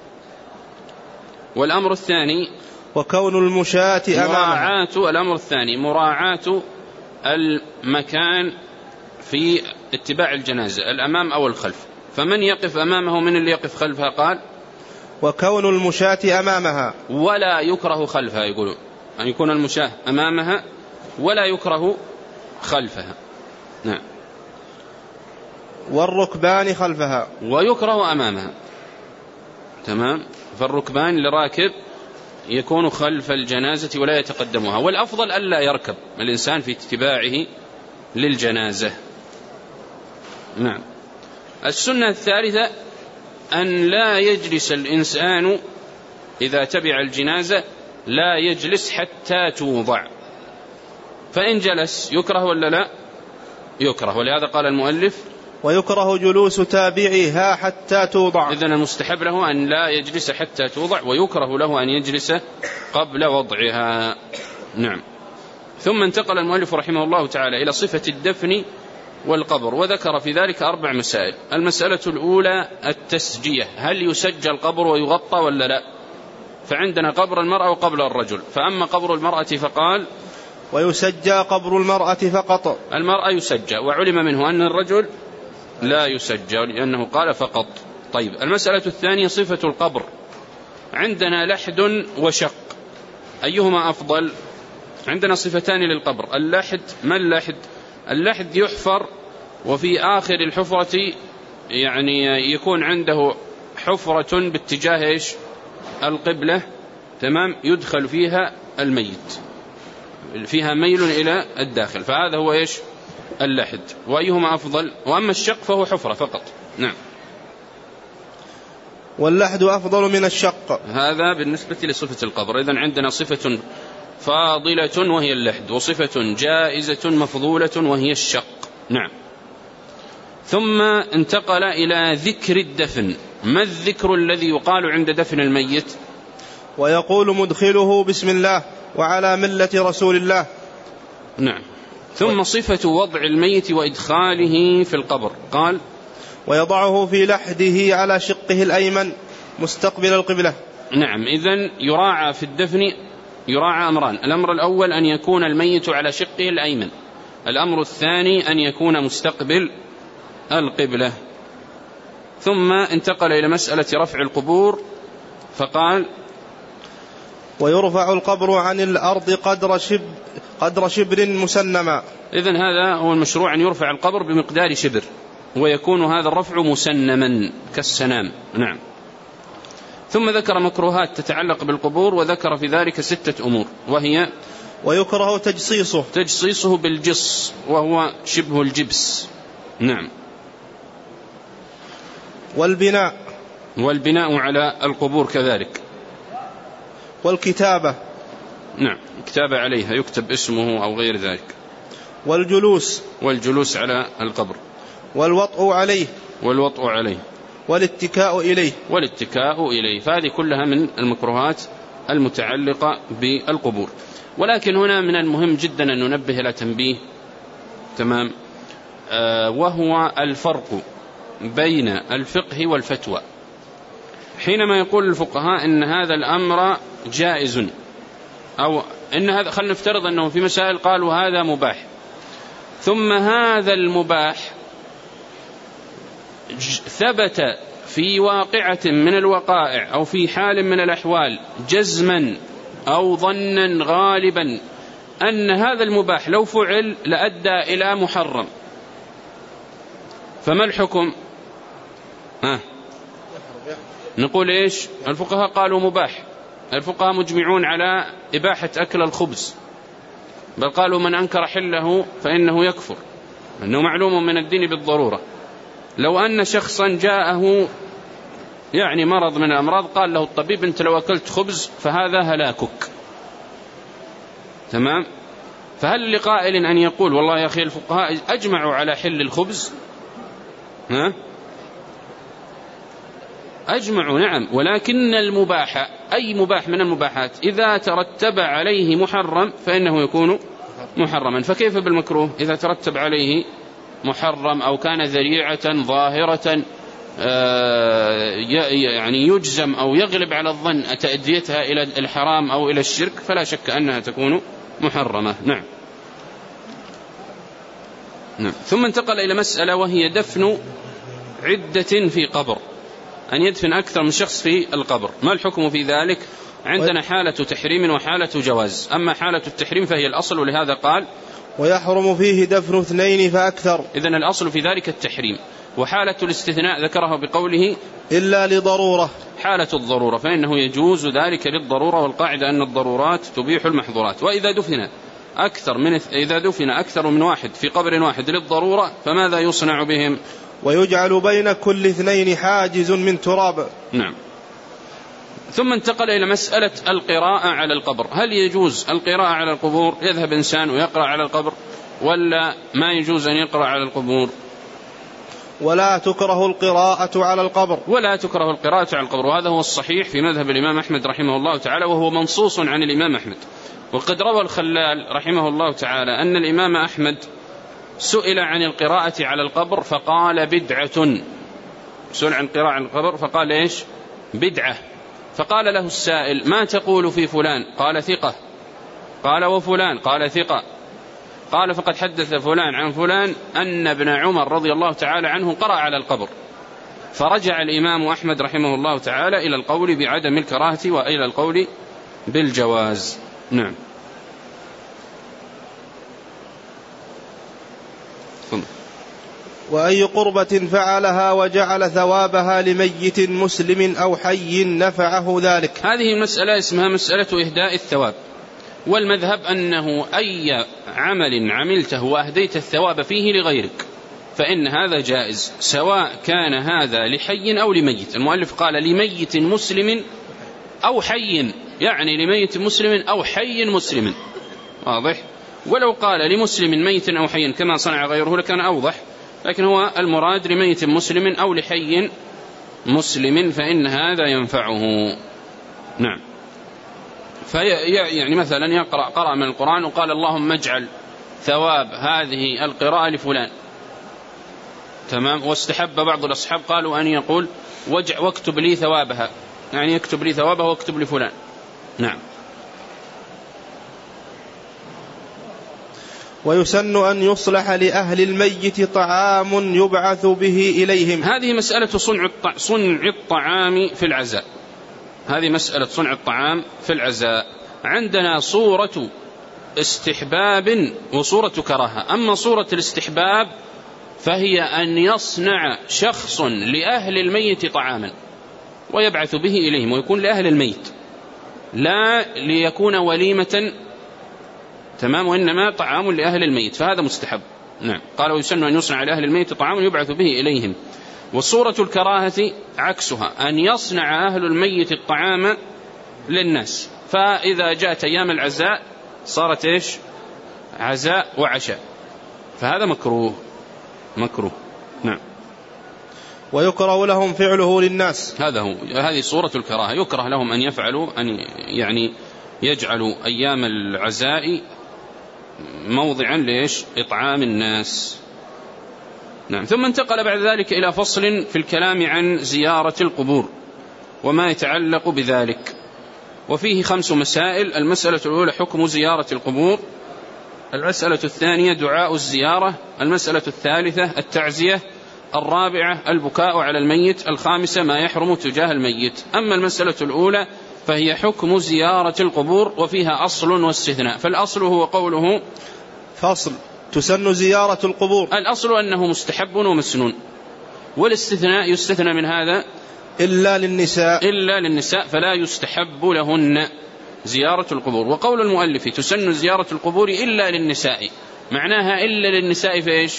والأمر الثاني وكون المشاة مراعاة الأمر الثاني مراعاة المكان في اتباع الجنازة، الأمام أو الخلف، فمن يقف أمامه من اللي يقف خلفها؟ قال وكون المشاة أمامها ولا يكره خلفها، يقولون أن يكون المشاة أمامها ولا يكره خلفها. نعم. والركبان خلفها ويكره أمامها، تمام، فالركبان لراكب يكون خلف الجنازة ولا يتقدمها، والأفضل ألا يركب الإنسان في اتباعه للجنازة. نعم. السنة الثالثة أن لا يجلس الإنسان إذا تبع الجنازة، لا يجلس حتى توضع، فإن جلس يكره ولا لا؟ يكره، ولهذا قال المؤلف ويكره جلوس تابعيها حتى توضع. إذن المستحب له أن لا يجلس حتى توضع، ويكره له أن يجلس قبل وضعها. نعم. ثم انتقل المؤلف رحمه الله تعالى إلى صفة الدفن والقبر، وذكر في ذلك أربع مسائل. المسألة الأولى التسجية، هل يسجى القبر ويغطى ولا لا؟ فعندنا قبر المرأة وقبر الرجل، فأما قبر المرأة فقال ويسجى قبر المرأة فقط. المرأة يسجى، وعلم منه أن الرجل لا يسجى لأنه قال فقط. طيب، المسألة الثانية صفة القبر، عندنا لحد وشق، أيهما أفضل؟ عندنا صفتان للقبر. اللحد، ما اللحد؟ اللحد يحفر وفي آخر الحفرة يعني يكون عنده حفرة باتجاه إيش؟ القبلة، تمام، يدخل فيها الميت، فيها ميل إلى الداخل، فهذا هو إيش؟ اللحد. وأيهما أفضل؟ وأما الشق فهو حفرة فقط. نعم. واللحد أفضل من الشق، هذا بالنسبة لصفة القبر. إذن عندنا صفة فاضلة وهي اللحد، وصفة جائزة مفضولة وهي الشق. نعم. ثم انتقل إلى ذكر الدفن. ما الذكر الذي يقال عند دفن الميت؟ ويقول مدخله بسم الله وعلى ملة رسول الله. نعم. ثم صفة وضع الميت وإدخاله في القبر، قال ويضعه في لحده على شقه الأيمن مستقبل القبلة. نعم. إذن يراعى في الدفن يراعى أمران. الأمر الأول أن يكون الميت على شقه الأيمن، الأمر الثاني أن يكون مستقبل القبلة. ثم انتقل إلى مسألة رفع القبور فقال ويرفع القبر عن الأرض قدر شبر, قدر شبر مسنما. إذن هذا هو المشروع، أن يرفع القبر بمقدار شبر، ويكون هذا الرفع مسنما كالسنام. نعم. ثم ذكر مكروهات تتعلق بالقبور، وذكر في ذلك ستة أمور، وهي: ويكره تجصيصه تجصيصه بالجص، وهو شبه الجبس. نعم. والبناء والبناء على القبور كذلك. والكتابة نعم، كتابة عليها يكتب اسمه أو غير ذلك. والجلوس والجلوس على القبر. والوطء عليه والوطء عليه. والاتكاء إليه والاتكاء إليه. فهذه كلها من المكروهات المتعلقة بالقبور. ولكن هنا من المهم جدا أن ننبه إلى تنبيه، تمام، آه وهو الفرق بين الفقه والفتوى. حينما يقول الفقهاء إن هذا الأمر جائز، أو إن هذا، خلينا نفترض أنه في مسائل قالوا هذا مباح، ثم هذا المباح ثبت في واقعة من الوقائع أو في حال من الأحوال جزما أو ظنا غالبا أن هذا المباح لو فعل لأدى إلى محرم، فما الحكم؟ ها؟ نقول إيش؟ الفقهاء قالوا مباح، الفقهاء مجمعون على إباحة أكل الخبز، بل قالوا من أنكر حله فإنه يكفر، أنه معلوم من الدين بالضرورة. لو أن شخصا جاءه يعني مرض من الأمراض، قال له الطبيب أنت لو أكلت خبز فهذا هلاكك، تمام، فهل لقائل أن يقول والله يا أخي الفقهاء أجمعوا على حل الخبز؟ ها؟ أجمعوا، نعم، ولكن المباح، أي مباح من المباحات، إذا ترتب عليه محرم فإنه يكون محرما. فكيف بالمكروه إذا ترتب عليه محرم أو كان ذريعة ظاهرة يعني يجزم أو يغلب على الظن تأديتها إلى الحرام أو إلى الشرك، فلا شك أنها تكون محرمة. نعم. نعم. ثم انتقل إلى مسألة، وهي دفن عدة في قبر، أن يدفن أكثر من شخص في القبر. ما الحكم في ذلك؟ عندنا حالة تحريم وحالة جواز. أما حالة التحريم فهي الأصل، ولهذا قال ويحرم فيه دفن اثنين فأكثر. إذن الأصل في ذلك التحريم. وحالة الاستثناء ذكرها بقوله إلا لضرورة، حالة الضرورة، فإنه يجوز ذلك للضرورة، والقاعدة أن الضرورات تبيح المحظورات. وإذا دفن أكثر من إذا دفن أكثر من واحد في قبر واحد للضرورة فماذا يصنع بهم؟ ويجعل بين كل اثنين حاجز من تراب. نعم. ثم انتقل إلى مسألة القراءة على القبر. هل يجوز القراءة على القبور؟ يذهب إنسان ويقرأ على القبر، ولا ما يجوز أن يقرأ على القبور؟ ولا تكره القراءة على القبر. ولا تكره القراءة على القبر، وهذا هو الصحيح في مذهب الإمام أحمد رحمه الله تعالى، وهو منصوص عن الإمام أحمد. وقد روى الخلال رحمه الله تعالى أن الإمام أحمد سئل عن القراءة على القبر فقال بدعة. سئل عن القراءة على القبر فقال إيش؟ بدعة. فقال له السائل ما تقول في فلان؟ قال ثقة. قال وفلان؟ قال ثقة. قال فقد حدث فلان عن فلان أن ابن عمر رضي الله تعالى عنه قرأ على القبر. فرجع الإمام أحمد رحمه الله تعالى إلى القول بعدم الكراهة وإلى القول بالجواز. نعم. وأي قربة فعلها وجعل ثوابها لميت مسلم أو حي نفعه ذلك. هذه المسألة اسمها مسألة إهداء الثواب، والمذهب أنه أي عمل عملته وأهديت الثواب فيه لغيرك فإن هذا جائز، سواء كان هذا لحي أو لميت. المؤلف قال لميت مسلم أو حي، يعني لميت مسلم أو حي مسلم، واضح؟ ولو قال لمسلم ميت أو حي كما صنع غيره لكان أوضح، لكن هو المراد لميت مسلم أو لحي مسلم فإن هذا ينفعه. نعم. في يعني مثلا يقرأ قرأ من القرآن وقال اللهم اجعل ثواب هذه القراءة لفلان، تمام، واستحب بعض الأصحاب قالوا أن يقول واكتب لي ثوابها، يعني يكتب لي ثوابها واكتب لفلان. نعم. ويسن أن يصلح لأهل الميت طعام يبعث به إليهم. هذه مسألة صنع صنع الطعام في العزاء. هذه مسألة صنع الطعام في العزاء. عندنا صورة استحباب وصورة كراهة. أما صورة الاستحباب فهي أن يصنع شخص لأهل الميت طعاما ويبعث به إليهم، ويكون لأهل الميت لا ليكون وليمة، تمام، وإنما طعام لأهل الميت، فهذا مستحب. نعم، قال ويسن أن يصنع لأهل الميت طعام يبعث به إليهم. والصورة الكراهة عكسها، أن يصنع أهل الميت الطعام للناس، فإذا جاءت أيام العزاء صارت إيش؟ عزاء وعشاء، فهذا مكروه مكروه. نعم. ويكره لهم فعله للناس، هذا هو، هذه صورة الكراهة، يكره لهم أن يفعلوا أن يعني يجعلوا أيام العزاء موضعا ليش؟ إطعام الناس. نعم. ثم انتقل بعد ذلك إلى فصل في الكلام عن زيارة القبور وما يتعلق بذلك، وفيه خمس مسائل. المسألة الأولى حكم زيارة القبور، المسألة الثانية دعاء الزيارة، المسألة الثالثة التعزية، الرابعة البكاء على الميت، الخامسة ما يحرم تجاه الميت. أما المسألة الأولى فهي حكم زيارة القبور، وفيها أصل واستثناء. فالأصل هو قوله فصل تسن زيارة القبور، الأصل أنه مستحب ومسنون، والاستثناء يستثنى من هذا إلا للنساء إلا للنساء فلا يستحب لهن زيارة القبور. وقول المؤلف تسن زيارة القبور إلا للنساء، معناها إلا للنساء في إيش؟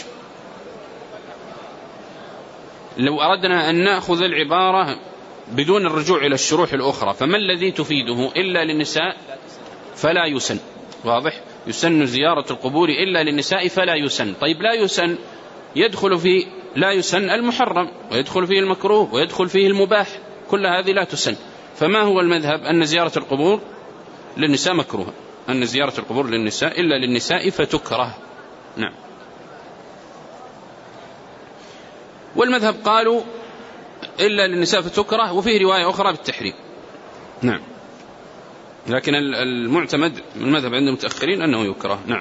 لو أردنا أن نأخذ العبارة بدون الرجوع إلى الشروح الأخرى، فما الذي تفيده إلا للنساء فلا يسن؟ واضح؟ يسن زيارة القبور إلا للنساء فلا يسن. طيب لا يسن يدخل في لا يسن المحرم، ويدخل فيه المكروه، ويدخل فيه المباح، كل هذه لا تسن. فما هو المذهب؟ أن زيارة القبور للنساء مكروه، أن زيارة القبور للنساء إلا للنساء فتكره. نعم. والمذهب قالوا إلا للنساء فتكره، وفيه رواية أخرى بالتحريم. نعم. لكن المعتمد من المذهب عند المتأخرين أنه يكره. نعم.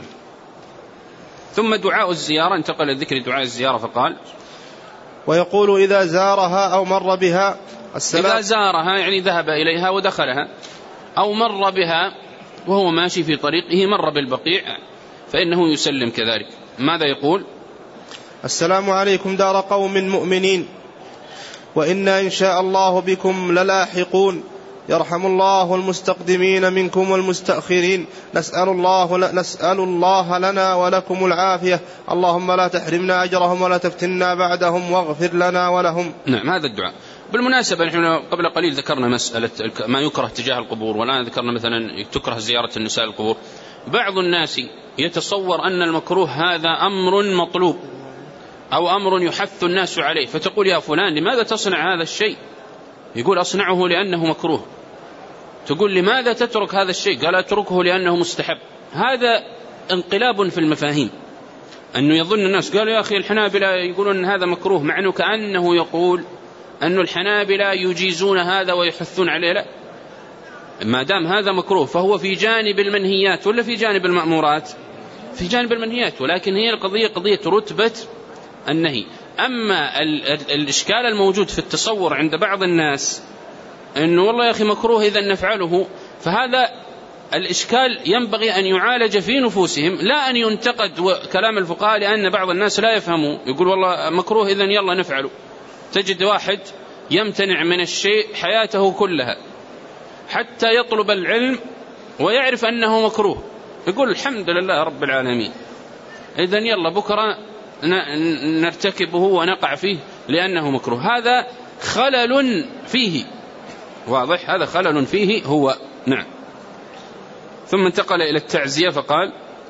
ثم دعاء الزيارة، انتقل الذكر دعاء الزيارة فقال ويقول إذا زارها أو مر بها السلام. إذا زارها يعني ذهب إليها ودخلها، أو مر بها وهو ماشي في طريقه مر بالبقيع فإنه يسلم كذلك. ماذا يقول؟ السلام عليكم دار قوم مؤمنين وإنا إن شاء الله بكم للاحقون، يرحم الله المستقدمين منكم والمستأخرين، نسأل الله, نسأل الله لنا ولكم العافية، اللهم لا تحرمنا أجرهم ولا تفتنا بعدهم واغفر لنا ولهم. نعم، هذا الدعاء. بالمناسبة نحن قبل قليل ذكرنا مسألة ما يكره تجاه القبور، والآن ذكرنا مثلا تكره زيارة النساء القبور. بعض الناس يتصور أن المكروه هذا أمر مطلوب أو أمر يحث الناس عليه، فتقول يا فلان لماذا تصنع هذا الشيء؟ يقول أصنعه لأنه مكروه. تقول لماذا تترك هذا الشيء؟ قال أتركه لأنه مستحب. هذا انقلاب في المفاهيم، أنه يظن الناس قالوا يا أخي الحنابلة يقولون أن هذا مكروه، مع أنه كأنه يقول أن الحنابلة يجيزون هذا ويحثون عليه. لا، ما دام هذا مكروه فهو في جانب المنهيات ولا في جانب المأمورات؟ في جانب المنهيات، ولكن هي القضية قضية رتبة النهي. أما الإشكال الموجود في التصور عند بعض الناس أنه والله يا أخي مكروه إذا نفعله، فهذا الإشكال ينبغي أن يعالج في نفوسهم، لا أن ينتقد كلام الفقهاء، لأن بعض الناس لا يفهموا، يقول والله مكروه إذا يلا نفعله. تجد واحد يمتنع من الشيء حياته كلها حتى يطلب العلم ويعرف أنه مكروه، يقول الحمد لله رب العالمين، إذن يلا بكرة نرتكبه ونقع فيه لأنه مكروه. هذا خلل فيه، واضح؟ هذا خلل فيه هو. نعم. ثم انتقل إلى التعزية فقال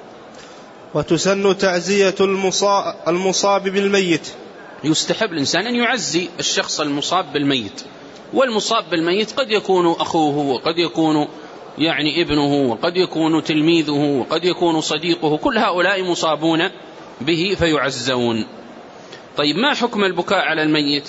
وتسن تعزية المصاب بالميت، يستحب الإنسان أن يعزي الشخص المصاب بالميت. والمصاب بالميت قد يكون أخوه، وقد يكون يعني ابنه، وقد يكون تلميذه، وقد يكون صديقه، كل هؤلاء مصابون به فيعزون. طيب ما حكم البكاء على الميت؟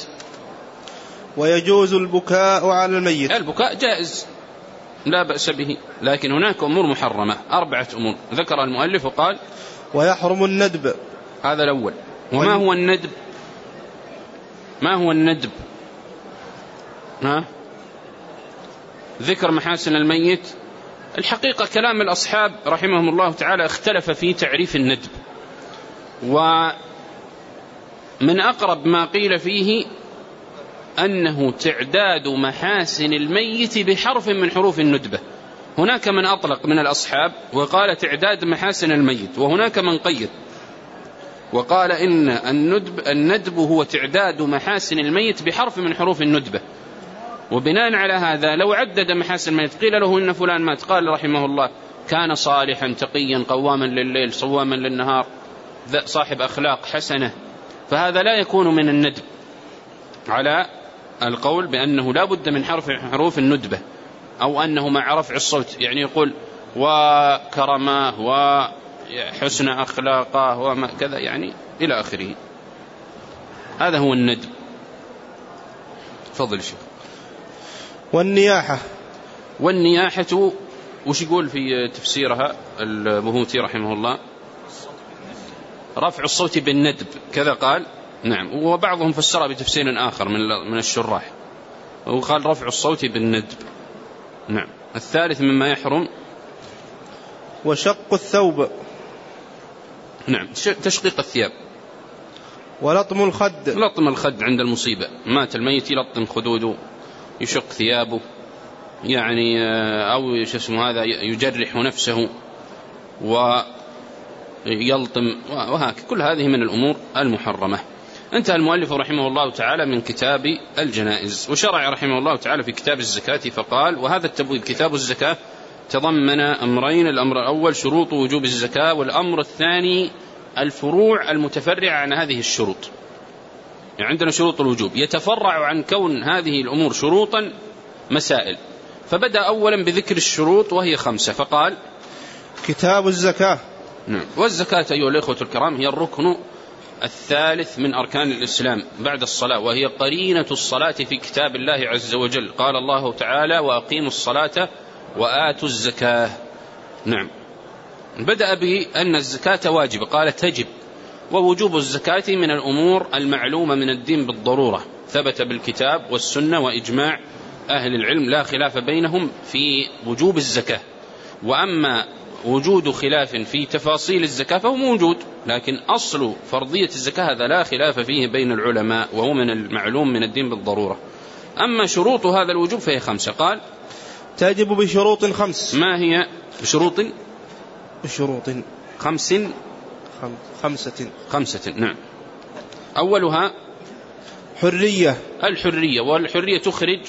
ويجوز البكاء على الميت، البكاء جائز لا بأس به، لكن هناك أمور محرمة، أربعة أمور ذكر المؤلف وقال ويحرم الندب. هذا الأول. وما هو الندب؟ ما هو الندب؟ ها؟ ذكر محاسن الميت. الحقيقة كلام الأصحاب رحمهم الله تعالى اختلف في تعريف الندب، ومن أقرب ما قيل فيه أنه تعداد محاسن الميت بحرف من حروف الندبة. هناك من أطلق من الأصحاب وقال تعداد محاسن الميت، وهناك من قيد وقال إن الندب, الندب هو تعداد محاسن الميت بحرف من حروف الندبة. وبناء على هذا لو عدد محاسن الميت قيل له إن فلان مات، قال رحمه الله كان صالحا تقيا قواما لليل صواما للنهار صاحب أخلاق حسنة، فهذا لا يكون من الندب على القول بأنه لا بد من حرف حروف الندبة، أو أنه مع رفع الصوت، يعني يقول وكرماه وحسن أخلاقه وما كذا يعني إلى آخره. هذا هو الندب. فضل شيخ. والنياحة. والنياحة وش يقول في تفسيرها البهوتي رحمه الله؟ رفع الصوت بالندب كذا قال. نعم. وبعضهم فسرها بتفسير آخر من من الشراح وقال رفع الصوت بالندب. نعم. الثالث مما يحرم وشق الثوب. نعم. تشقيق الثياب. ولطم الخد. لطم الخد عند المصيبة، مات الميت يلطم خدوده يشق ثيابه يعني، أو شو اسمه هذا يجرح نفسه ويلطم وهكذا. كل هذه من الأمور المحرمة. انتهى المؤلف رحمه الله تعالى من كتاب الجنائز، وشرع رحمه الله تعالى في كتاب الزكاة فقال: وهذا التبويب كتاب الزكاة تضمن أمرين: الأمر الأول شروط وجوب الزكاة، والأمر الثاني الفروع المتفرعة عن هذه الشروط. يعني عندنا شروط الوجوب يتفرع عن كون هذه الأمور شروطا مسائل، فبدأ أولا بذكر الشروط وهي خمسة فقال: كتاب الزكاة. نعم. والزكاة أيها الأخوة الكرام هي الركن الثالث من أركان الإسلام بعد الصلاة، وهي قرينة الصلاة في كتاب الله عز وجل. قال الله تعالى: وأقيموا الصلاة وآتوا الزكاة. نعم. بدأ بأن الزكاة واجب، قال تجب، ووجوب الزكاة من الأمور المعلومة من الدين بالضرورة، ثبت بالكتاب والسنة وإجماع أهل العلم لا خلاف بينهم في وجوب الزكاة. وأما وجود خلاف في تفاصيل الزكاة فهو موجود، لكن أصل فرضية الزكاة هذا لا خلاف فيه بين العلماء، وهو من المعلوم من الدين بالضرورة. أما شروط هذا الوجوب فهي خمسة. قال: تجب بشروط خمس. ما هي بشروط؟ بشروط خمس خمسة خمسة. نعم. أولها حرية. الحرية، والحرية تخرج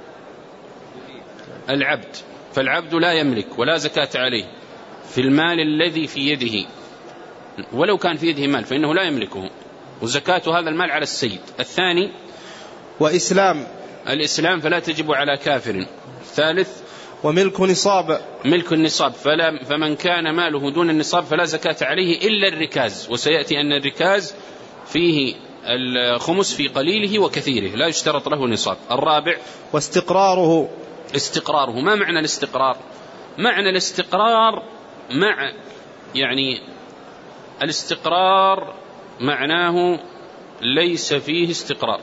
العبد، فالعبد لا يملك ولا زكاة عليه في المال الذي في يده، ولو كان في يده مال فإنه لا يملكه، وزكاة هذا المال على السيد. الثاني وإسلام. الإسلام، فلا تجب على كافر. الثالث وملك نصاب. ملك النصاب، فلا فمن كان ماله دون النصاب فلا زكاة عليه إلا الركاز، وسيأتي أن الركاز فيه الخمس في قليله وكثيره، لا يشترط له نصاب. الرابع واستقراره. استقراره. ما معنى الاستقرار؟ معنى الاستقرار مع يعني الاستقرار معناه ليس فيه استقرار،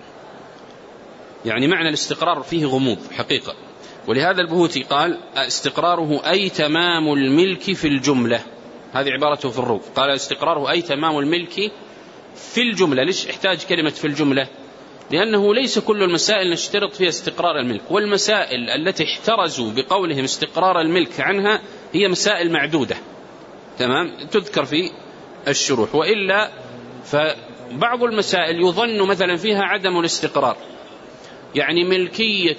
يعني معنى الاستقرار فيه غموض حقيقة. ولهذا البهوتي قال: استقراره أي تمام الملك في الجملة. هذه عبارته في الروض، قال: استقراره أي تمام الملك في الجملة. ليش احتاج كلمة في الجملة؟ لأنه ليس كل المسائل نشترط فيها استقرار الملك، والمسائل التي احترزوا بقولهم استقرار الملك عنها هي مسائل معدودة، تمام، تذكر في الشروح. وإلا فبعض المسائل يظن مثلا فيها عدم الاستقرار، يعني ملكية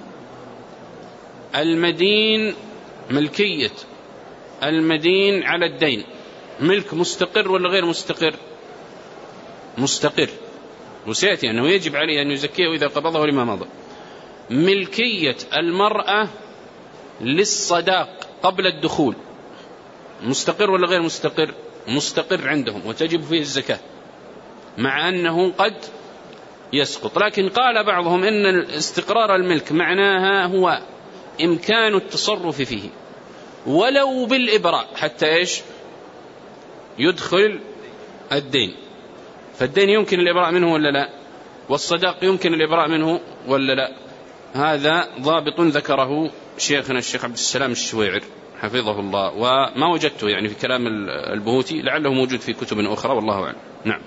المدين ملكية المدين على الدين ملك مستقر ولا غير مستقر؟ مستقر، وسيأتي أنه يجب عليه أن يزكيه إذا قبضه لما مضى. ملكية المرأة للصداق قبل الدخول مستقر ولا غير مستقر؟ مستقر عندهم، وتجب فيه الزكاة مع أنه قد يسقط. لكن قال بعضهم إن استقرار الملك معناها هو إمكان التصرف فيه ولو بالإبراء، حتى إيش؟ يدخل الدين، فالدين يمكن الإبراء منه ولا لا؟ والصداق يمكن الإبراء منه ولا لا؟ هذا ضابط ذكره شيخنا الشيخ عبد السلام الشويعر حفظه الله، وما وجدته يعني في كلام البهوتي، لعله موجود في كتب أخرى والله أعلم. نعم.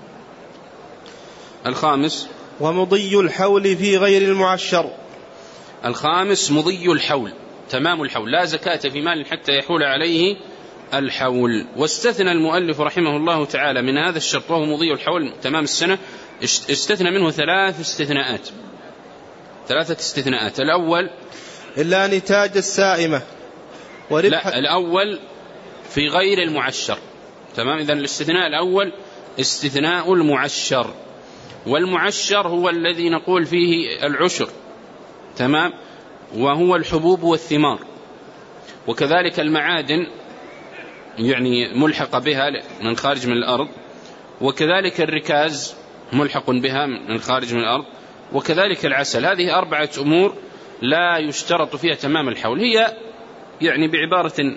الخامس ومضي الحول في غير المعشر. الخامس مضي الحول، تمام الحول، لا زكاة في مال حتى يحول عليه الحول. واستثنى المؤلف رحمه الله تعالى من هذا الشرط وهو مضي الحول تمام السنة، استثنى منه ثلاث استثناءات ثلاثة استثناءات. الأول إلا نتاج السائمة وربح. لا، الأول في غير المعشر. تمام. إذن الاستثناء الأول استثناء المعشر، والمعشر هو الذي نقول فيه العشر. تمام. وهو الحبوب والثمار، وكذلك المعادن يعني ملحق بها من خارج من الأرض، وكذلك الركاز ملحق بها من خارج من الأرض، وكذلك العسل. هذه أربعة أمور لا يشترط فيها تمام الحول. هي يعني بعبارة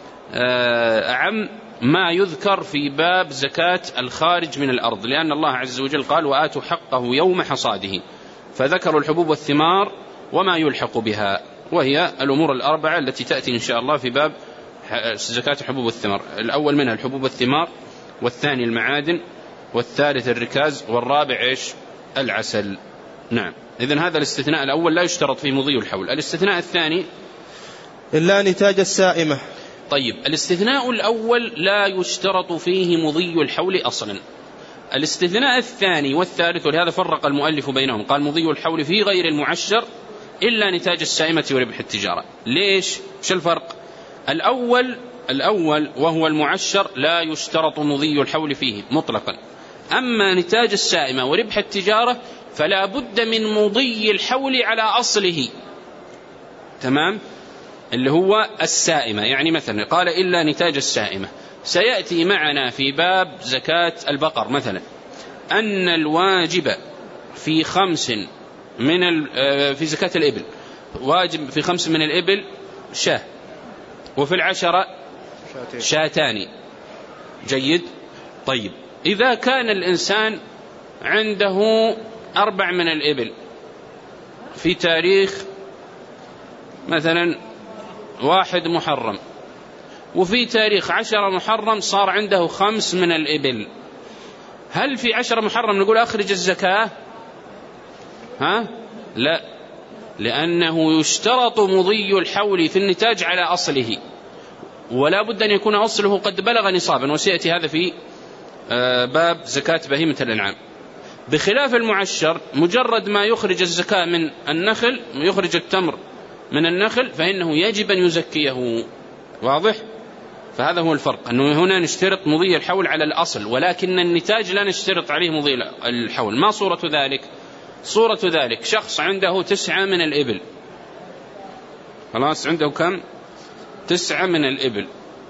أعم ما يذكر في باب زكاة الخارج من الأرض، لأن الله عز وجل قال وآتوا حقه يوم حصاده، فذكروا الحبوب والثمار وما يلحق بها، وهي الأمور الأربعة التي تأتي إن شاء الله في باب زكاة الحبوب والثمار. الأول منها الحبوب والثمار، والثاني المعادن، والثالث الركاز، والرابع إيش؟ العسل. نعم. إذن هذا الاستثناء الأول لا يشترط فيه مضي الحول. الاستثناء الثاني إلا نتاج السائمة. طيب، الاستثناء الأول لا يشترط فيه مضي الحول أصلا. الاستثناء الثاني والثالث، ولهذا فرق المؤلف بينهم، قال مضي الحول في غير المعشر إلا نتاج السائمة وربح التجارة. ليش؟ وش الفرق؟ الأول الأول وهو المعشر لا يشترط مضي الحول فيه مطلقا، أما نتاج السائمة وربح التجارة فلا بد من مضي الحول على أصله. تمام. اللي هو السائمة، يعني مثلا قال إلا نتاج السائمة، سيأتي معنا في باب زكاة البقر مثلا أن الواجب في خمس من في زكاة الإبل، واجب في خمس من الإبل شاه، وفي العشرة شاتان. جيد. طيب، إذا كان الإنسان عنده أربع من الإبل في تاريخ مثلا واحد محرم، وفي تاريخ عشرة محرم صار عنده خمس من الإبل، هل في عشرة محرم نقول أخرج الزكاة؟ ها؟ لا، لأنه يشترط مضي الحول في النتاج على أصله، ولا بد أن يكون أصله قد بلغ نصابا، وسيأتي هذا في باب زكاة بهيمة الأنعام. بخلاف المعشر، مجرد ما يخرج الزكاة من النخل، يخرج التمر من النخل، فإنه يجب أن يزكيه. واضح؟ فهذا هو الفرق، أنه هنا نشترط مضي الحول على الأصل، ولكن النتاج لا نشترط عليه مضي الحول. ما صورة ذلك؟ صورة ذلك شخص عنده تسعة من الإبل، خلاص عنده كم؟ تسعة من الإبل،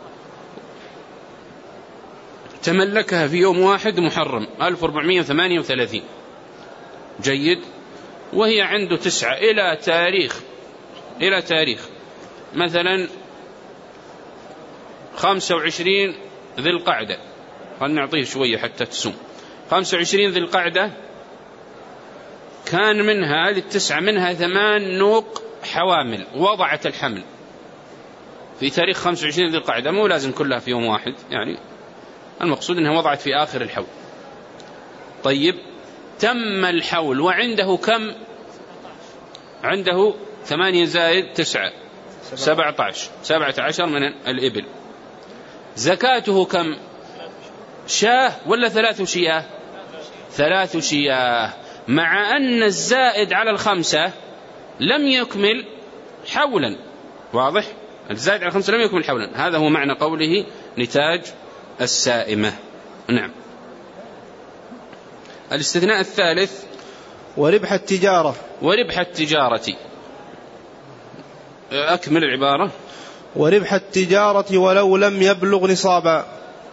تملكها في يوم واحد محرم ألف وأربعمائة وثمانية وثلاثين. جيد. وهي عنده تسعة إلى تاريخ إلى تاريخ مثلا خمسة وعشرين ذي القعدة، خلنا نعطيه شوية حتى تسوم. خمسة وعشرين ذي القعدة كان منها للتسعة منها ثمان نوق حوامل وضعت الحمل في تاريخ خمسة وعشرين ذي القعدة، مو لازم كلها في يوم واحد، يعني المقصود أنها وضعت في آخر الحول. طيب، تم الحول وعنده كم؟ عنده ثمانية زائد تسعة سبعة عشر سبعة عشر من الإبل. زكاته كم؟ شاه ولا ثلاث شياه؟ ثلاث شياه، مع أن الزائد على الخمسة لم يكمل حولا. واضح؟ الزائد على الخمسة لم يكمل حولا. هذا هو معنى قوله نتاج السائمة. نعم. الاستثناء الثالث وربح التجارة. وربح التجارة، أكمل العبارة. وربح التجارة ولو لم يبلغ نصابا،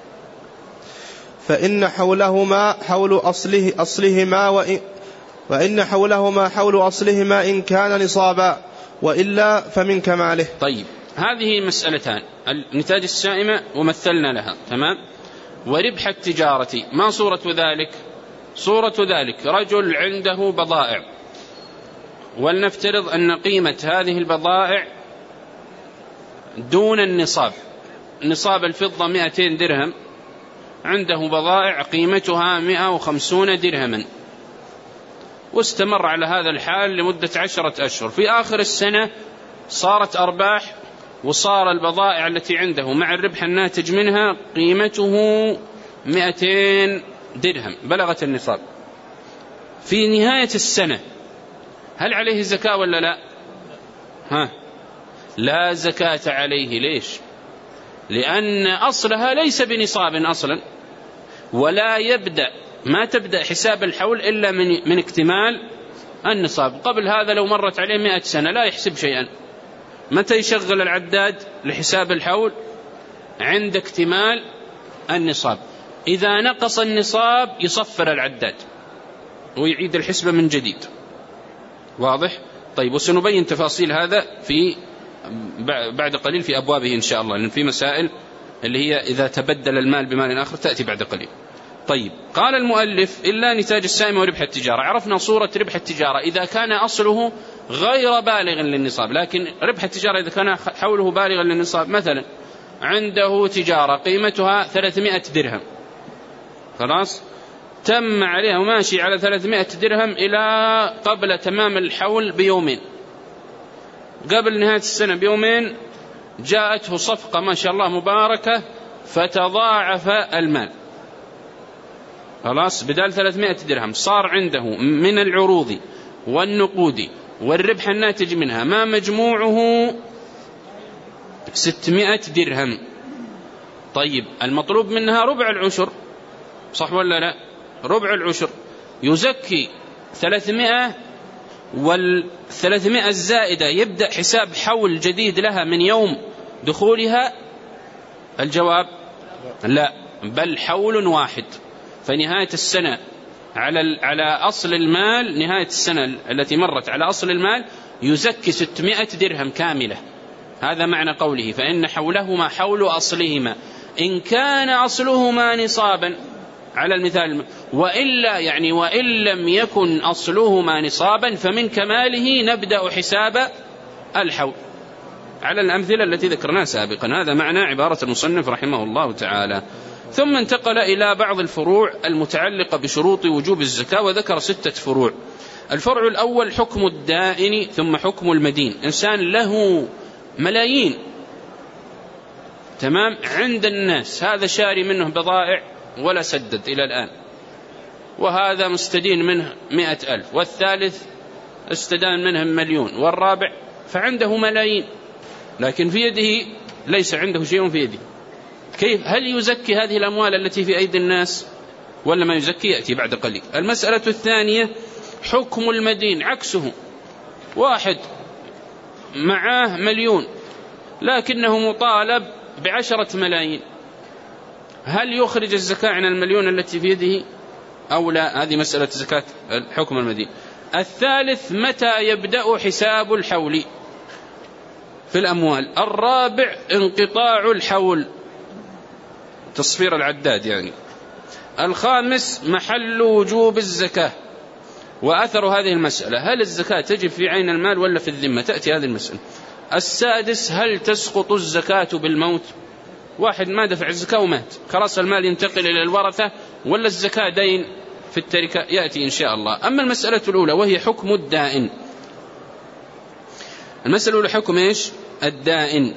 فإن حولهما حول أصله أصلهما وإن, وإن حولهما حول أصلهما إن كان نصابا، وإلا فمن كماله. طيب، هذه مسألتان، النتاج السائمة ومثلنا لها. تمام. وربح التجارة، ما صورة ذلك؟ صورة ذلك رجل عنده بضائع ولنفترض أن قيمة هذه البضائع دون النصاب، نصاب الفضة مئتين درهم، عنده بضائع قيمتها مئة وخمسون درهما، واستمر على هذا الحال لمدة عشرة أشهر. في آخر السنة صارت أرباح، وصار البضائع التي عنده مع الربح الناتج منها قيمته مئتين درهم، بلغت النصاب. في نهاية السنة هل عليه زكاة ولا لا؟ ها، لا زكاة عليه. ليش؟ لأن أصلها ليس بنصاب أصلا، ولا يبدأ ما تبدأ حساب الحول إلا من, من اكتمال النصاب. قبل هذا لو مرت عليه مئة سنة لا يحسب شيئا. متى يشغل العداد لحساب الحول؟ عند اكتمال النصاب. إذا نقص النصاب يصفر العداد ويعيد الحسبة من جديد. واضح؟ طيب، وسنبين تفاصيل هذا في بعد قليل في أبوابه إن شاء الله، لأن في مسائل اللي هي إذا تبدل المال بمال آخر تأتي بعد قليل. طيب، قال المؤلف إلا نتاج السائمة وربح التجارة. عرفنا صورة ربح التجارة إذا كان أصله غير بالغ للنصاب، لكن ربح التجارة إذا كان حوله بالغا للنصاب. مثلا عنده تجارة قيمتها ثلاثمائة درهم، خلاص تم عليها وماشي على ثلاثمائة درهم إلى قبل تمام الحول بيومين، قبل نهاية السنة بيومين جاءته صفقة ما شاء الله مباركة فتضاعف المال، خلاص بدال ثلاثمائة درهم صار عنده من العروض والنقود والربح الناتج منها ما مجموعه ستمائة درهم. طيب، المطلوب منها ربع العشر، صح ولا لا؟ ربع العشر. يزكي ثلاثمائة، والثلاثمائة الزائدة يبدأ حساب حول جديد لها من يوم دخولها. الجواب لا، بل حول واحد. فنهاية السنة على على أصل المال، نهاية السنة التي مرت على أصل المال يزكي ستمائة درهم كاملة. هذا معنى قوله فإن حولهما حول أصلهما إن كان أصلهما نصابا على المثال، وإلا يعني وإن لم يكن أصلهما نصابا فمن كماله نبدأ حساب الحول على الأمثلة التي ذكرناها سابقا. هذا معنى عبارة المصنف رحمه الله تعالى. ثم انتقل إلى بعض الفروع المتعلقة بشروط وجوب الزكاة، وذكر ستة فروع. الفرع الأول حكم الدائن، ثم حكم المدين. إنسان له ملايين تمام عند الناس، هذا شاري منه بضائع ولا سدد إلى الآن، وهذا مستدين منه مئة ألف، والثالث استدان منهم مليون، والرابع، فعنده ملايين لكن في يده ليس عنده شيء في يده. كيف؟ هل يزكي هذه الأموال التي في أيدي الناس ولا ما يزكي؟ يأتي بعد قليل. المسألة الثانية حكم المدين، عكسه، واحد معاه مليون لكنه مطالب بعشرة ملايين، هل يخرج الزكاة عن المليون التي في يده أو لا؟ هذه مسألة زكاة حكم المدين. الثالث متى يبدأ حساب الحول في الأموال. الرابع انقطاع الحول، تصفير العداد يعني. الخامس محل وجوب الزكاة وأثر هذه المسألة، هل الزكاة تجب في عين المال ولا في الذمة؟ تأتي هذه المسألة. السادس هل تسقط الزكاة بالموت؟ واحد ما دفع الزكاة ومات، خلاص المال ينتقل إلى الورثة ولا الزكاة دين في التركة؟ يأتي إن شاء الله. أما المسألة الأولى وهي حكم الدائن، المسألة الأولى حكم إيش؟ الدائن.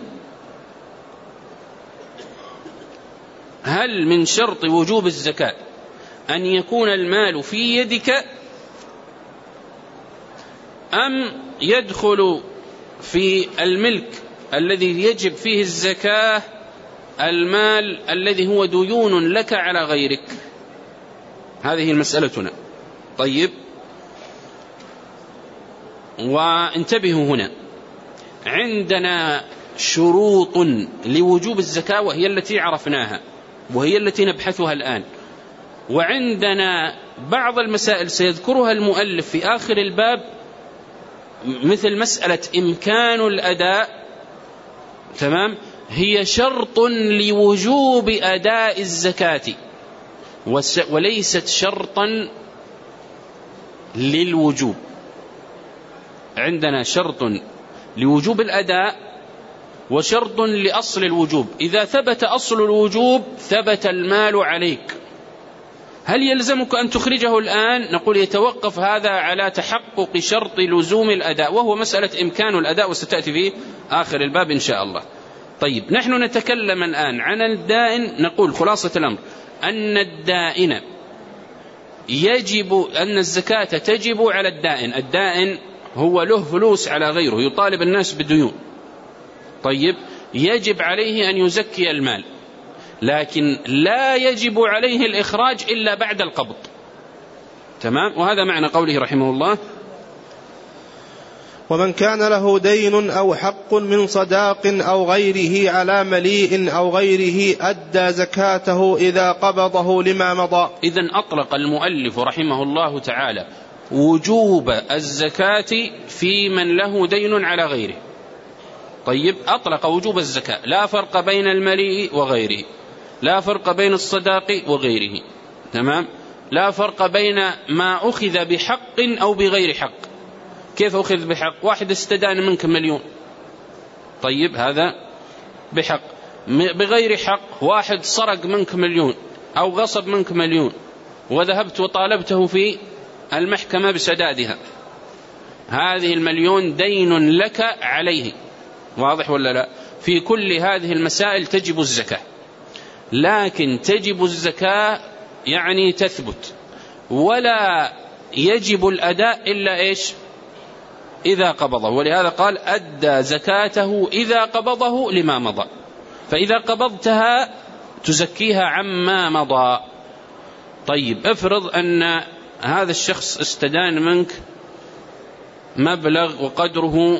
هل من شرط وجوب الزكاة أن يكون المال في يدك أم يدخل في الملك الذي يجب فيه الزكاة المال الذي هو ديون لك على غيرك؟ هذه مسألتنا. طيب، وانتبهوا هنا، عندنا شروط لوجوب الزكاة وهي التي عرفناها وهي التي نبحثها الآن، وعندنا بعض المسائل سيذكرها المؤلف في آخر الباب، مثل مسألة إمكان الأداء، تمام، هي شرط لوجوب أداء الزكاة وليست شرطا للوجوب. عندنا شرط لوجوب الأداء وشرط لأصل الوجوب. إذا ثبت أصل الوجوب ثبت المال عليك، هل يلزمك أن تخرجه الآن؟ نقول يتوقف هذا على تحقق شرط لزوم الأداء، وهو مسألة إمكان الأداء، وستأتي في آخر الباب إن شاء الله. طيب، نحن نتكلم الآن عن الدائن. نقول خلاصة الأمر أن الدائن يجب أن الزكاة تجب على الدائن. الدائن هو له فلوس على غيره، يطالب الناس بالديون. طيب، يجب عليه أن يزكي المال، لكن لا يجب عليه الإخراج إلا بعد القبض. تمام؟ وهذا معنى قوله رحمه الله: ومن كان له دين أو حق من صداق أو غيره على مليء أو غيره أدى زكاته إذا قبضه لما مضى. إذن أطلق المؤلف رحمه الله تعالى وجوب الزكاة في من له دين على غيره. طيب، أطلق وجوب الزكاة، لا فرق بين المليء وغيره، لا فرق بين الصداق وغيره. تمام؟ لا فرق بين ما أخذ بحق أو بغير حق. كيف أخذ بحق؟ واحد استدان منك مليون، طيب هذا بحق. بغير حق، واحد سرق منك مليون أو غصب منك مليون وذهبت وطالبته في المحكمة بسدادها، هذه المليون دين لك عليه. واضح ولا لا؟ في كل هذه المسائل تجب الزكاة، لكن تجب الزكاة يعني تثبت، ولا يجب الأداء إلا إيش؟ إذا قبضه. ولهذا قال: أدى زكاته إذا قبضه لما مضى. فإذا قبضتها تزكيها عما مضى. طيب، افرض أن هذا الشخص استدان منك مبلغ وقدره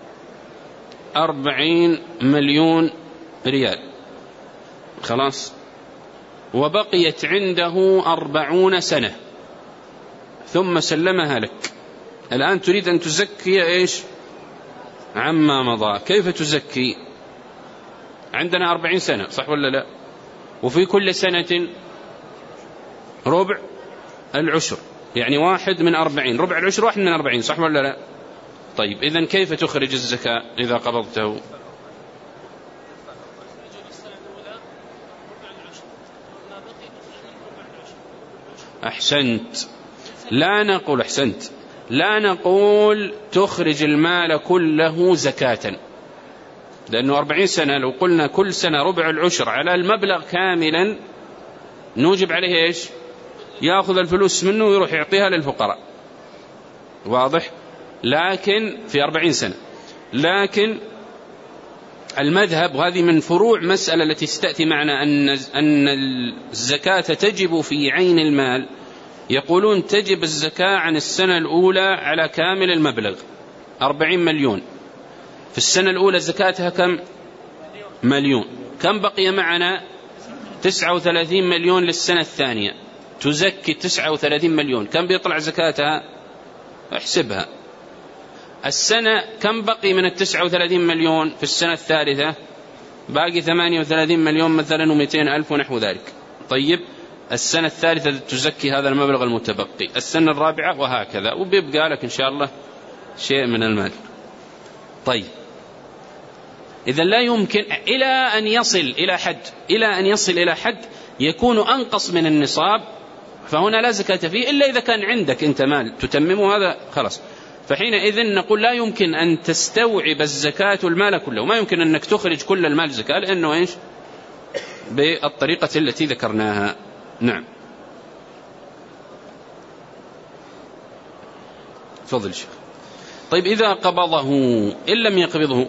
أربعين مليون ريال، خلاص، وبقيت عنده أربعون سنة ثم سلمها لك. الآن تريد أن تزكي إيش؟ عما مضى. كيف تزكي؟ عندنا أربعين سنة، صح ولا لا؟ وفي كل سنة ربع العشر، يعني واحد من أربعين، ربع العشر واحد من أربعين، صح ولا لا؟ طيب، إذن كيف تخرج الزكاة إذا قبضته؟ أحسنت. لا نقول أحسنت لا نقول تخرج المال كله زكاة، لأنه أربعين سنة لو قلنا كل سنة ربع العشر على المبلغ كاملا نوجب عليه إيش؟ يأخذ الفلوس منه ويروح يعطيها للفقراء. واضح؟ لكن في أربعين سنة، لكن المذهب، وهذه من فروع مسألة التي ستأتي معنا، أن أن الزكاة تجب في عين المال، يقولون تجب الزكاة عن السنة الأولى على كامل المبلغ أربعين مليون. في السنة الأولى زكاتها كم؟ مليون. كم بقي معنا؟ تسعة وثلاثين مليون للسنة الثانية، تزكي تسعة وثلاثين مليون. كم بيطلع زكاتها؟ احسبها. السنة كم بقي من التسعة وثلاثين مليون؟ في السنة الثالثة باقي ثمانية وثلاثين مليون مثلا ومئتين ألف ونحو ذلك. طيب، السنة الثالثة تزكي هذا المبلغ المتبقي، السنة الرابعة وهكذا، وبيبقى لك إن شاء الله شيء من المال. طيب، إذا لا يمكن إلى أن يصل إلى حد إلى أن يصل إلى حد يكون أنقص من النصاب، فهنا لا زكاة فيه إلا إذا كان عندك أنت مال تتممه، هذا خلاص. فحينئذ نقول لا يمكن أن تستوعب الزكاة المال كله، وما يمكن أنك تخرج كل المال زكاة، لأنه إيش؟ بالطريقة التي ذكرناها. نعم. تفضل شيخ. طيب، إذا قبضه إن لم يقبضه،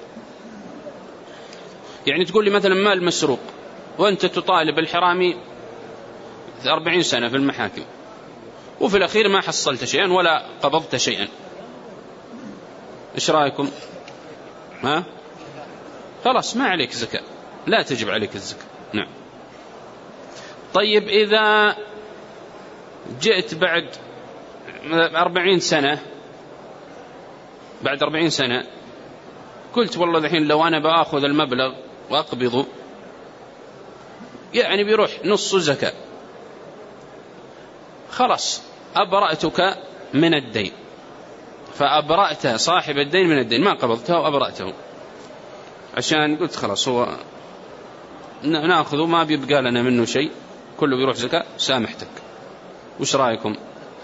يعني تقول لي مثلا مال مسروق وأنت تطالب الحرامي أربعين سنة في المحاكم، وفي الأخير ما حصلت شيئا ولا قبضت شيئا، إيش رأيكم؟ ها؟ خلاص ما عليك زكاة، لا تجب عليك الزكاة. نعم. طيب، إذا جئت بعد أربعين سنة بعد أربعين سنة قلت والله ذحين لو أنا بأخذ المبلغ وأقبضه يعني بيروح نص زكاة، خلاص أبرأتك من الدين، فأبرأت صاحب الدين من الدين، ما قبضته وأبرأته، عشان قلت خلاص هو نأخذه ما بيبقى لنا منه شيء، كله بيروح زكاة، سامحتك، وش رأيكم؟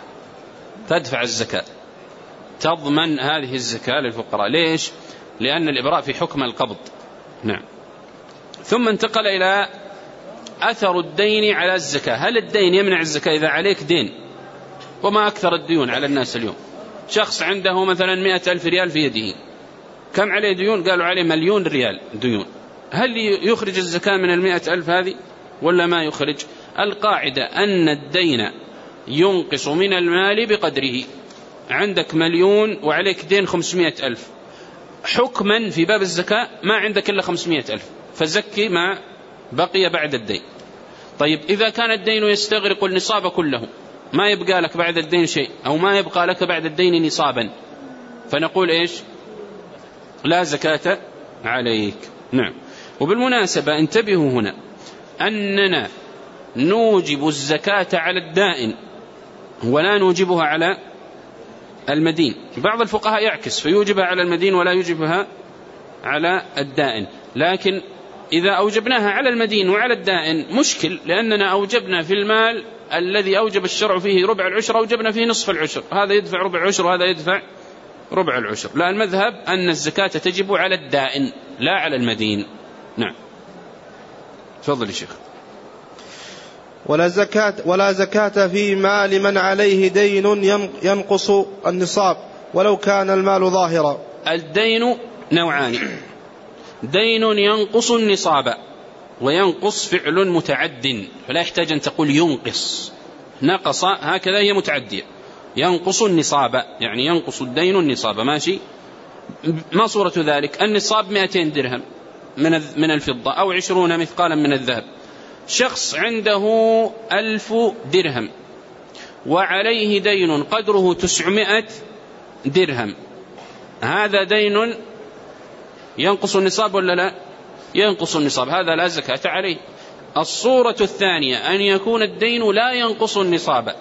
تدفع الزكاة، تضمن هذه الزكاة للفقراء. ليش؟ لأن الإبراء في حكم القبض. نعم. ثم انتقل إلى أثر الدين على الزكاة. هل الدين يمنع الزكاة؟ إذا عليك دين، وما أكثر الديون على الناس اليوم، شخص عنده مثلا مئة ألف ريال في يده، كم عليه ديون؟ قالوا عليه مليون ريال ديون، هل يخرج الزكاة من المئة ألف هذه ولا ما يخرج؟ القاعدة أن الدين ينقص من المال بقدره. عندك مليون وعليك دين خمسمائة ألف، حكما في باب الزكاة ما عندك إلا خمسمائة ألف، فزكي ما بقي بعد الدين. طيب إذا كان الدين يستغرق النصاب كله، ما يبقى لك بعد الدين شيء، أو ما يبقى لك بعد الدين نصابا، فنقول إيش؟ لا زكاة عليك. نعم. وبالمناسبة انتبهوا هنا أننا نوجب الزكاة على الدائن ولا نوجبها على المدين. بعض الفقهاء يعكس فيوجبها على المدين ولا يوجبها على الدائن، لكن إذا أوجبناها على المدين وعلى الدائن مشكل، لأننا أوجبنا في المال الذي أوجب الشرع فيه ربع العشر أوجبنا فيه نصف العشر، هذا يدفع ربع العشر وهذا يدفع ربع العشر. لا، المذهب أن الزكاة تجب على الدائن لا على المدين. نعم. تفضل يا شيخ. ولا زكاة ولا زكاة في مال من عليه دين ينقص النصاب ولو كان المال ظاهرا. الدين نوعان: دين ينقص النصاب، وينقص فعل متعد، فلا يحتاج أن تقول ينقص، نقص هكذا هي متعدية، ينقص النصاب يعني ينقص الدين النصاب. ماشي. ما صورة ذلك؟ النصاب مئتين درهم من من الفضة أو عشرون مثقالا من الذهب. شخص عنده ألف درهم وعليه دين قدره تسعمائة درهم، هذا دين ينقص النصاب ولا لا؟ ينقص النصاب، هذا لا زكاة عليه. الصورة الثانية أن يكون الدين لا ينقص النصاب،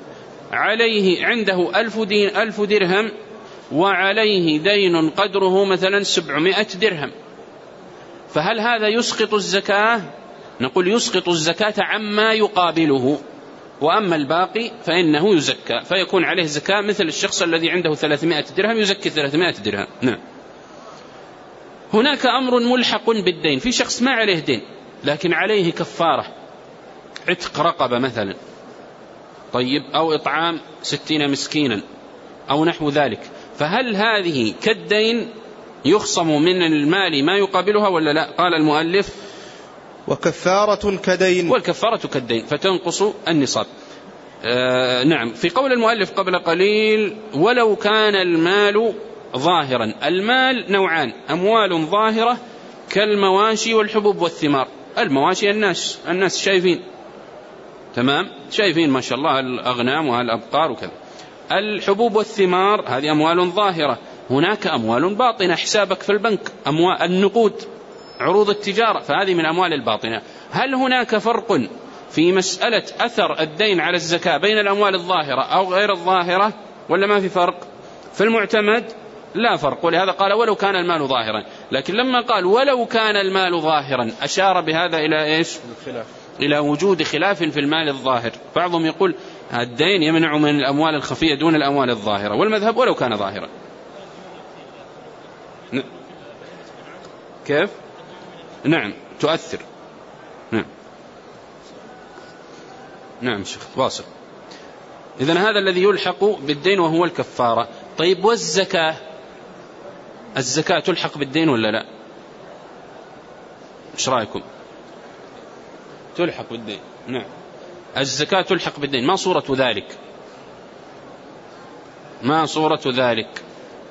عليه عنده ألف, دين ألف درهم وعليه دين قدره مثلا سبعمائة درهم، فهل هذا يسقط الزكاة؟ نقول يسقط الزكاة عما يقابله، وأما الباقي فإنه يزكى، فيكون عليه زكاة مثل الشخص الذي عنده ثلاثمائة درهم يزكي ثلاثمائة درهم. نعم. هناك أمر ملحق بالدين، في شخص ما عليه دين لكن عليه كفارة، عتق رقبة مثلا، طيب، أو إطعام ستين مسكينا أو نحو ذلك، فهل هذه كالدين يخصم من المال ما يقابلها ولا لا؟ قال المؤلف: وكفارة كدين. والكفارة كالدين فتنقص النصاب. آه نعم. في قول المؤلف قبل قليل: ولو كان المال ظاهرا. المال نوعان: أموال ظاهرة كالمواشي والحبوب والثمار. المواشي الناس الناس شايفين، تمام، شايفين ما شاء الله الأغنام والأبقار وكذا. الحبوب والثمار هذه أموال ظاهرة. هناك أموال باطنة، حسابك في البنك، أموال النقود، عروض التجارة، فهذه من أموال الباطنة. هل هناك فرق في مسألة أثر الدين على الزكاة بين الأموال الظاهرة أو غير الظاهرة ولا ما في فرق؟ في المعتمد لا فرق، ولهذا قال ولو كان المال ظاهرا. لكن لما قال ولو كان المال ظاهرا أشار بهذا إلى إيش؟ إلى وجود خلاف في المال الظاهر. بعضهم يقول الدين يمنع من الأموال الخفية دون الأموال الظاهرة، والمذهب ولو كان ظاهرا. كيف؟ نعم تؤثر. نعم نعم شيخ واصل. إذن هذا الذي يلحق بالدين وهو الكفارة. طيب والزكاة؟ الزكاة تلحق بالدين ولا لا؟ إيش رأيكم؟ تلحق بالدين. نعم الزكاة تلحق بالدين. ما صورة ذلك؟ ما صورة ذلك؟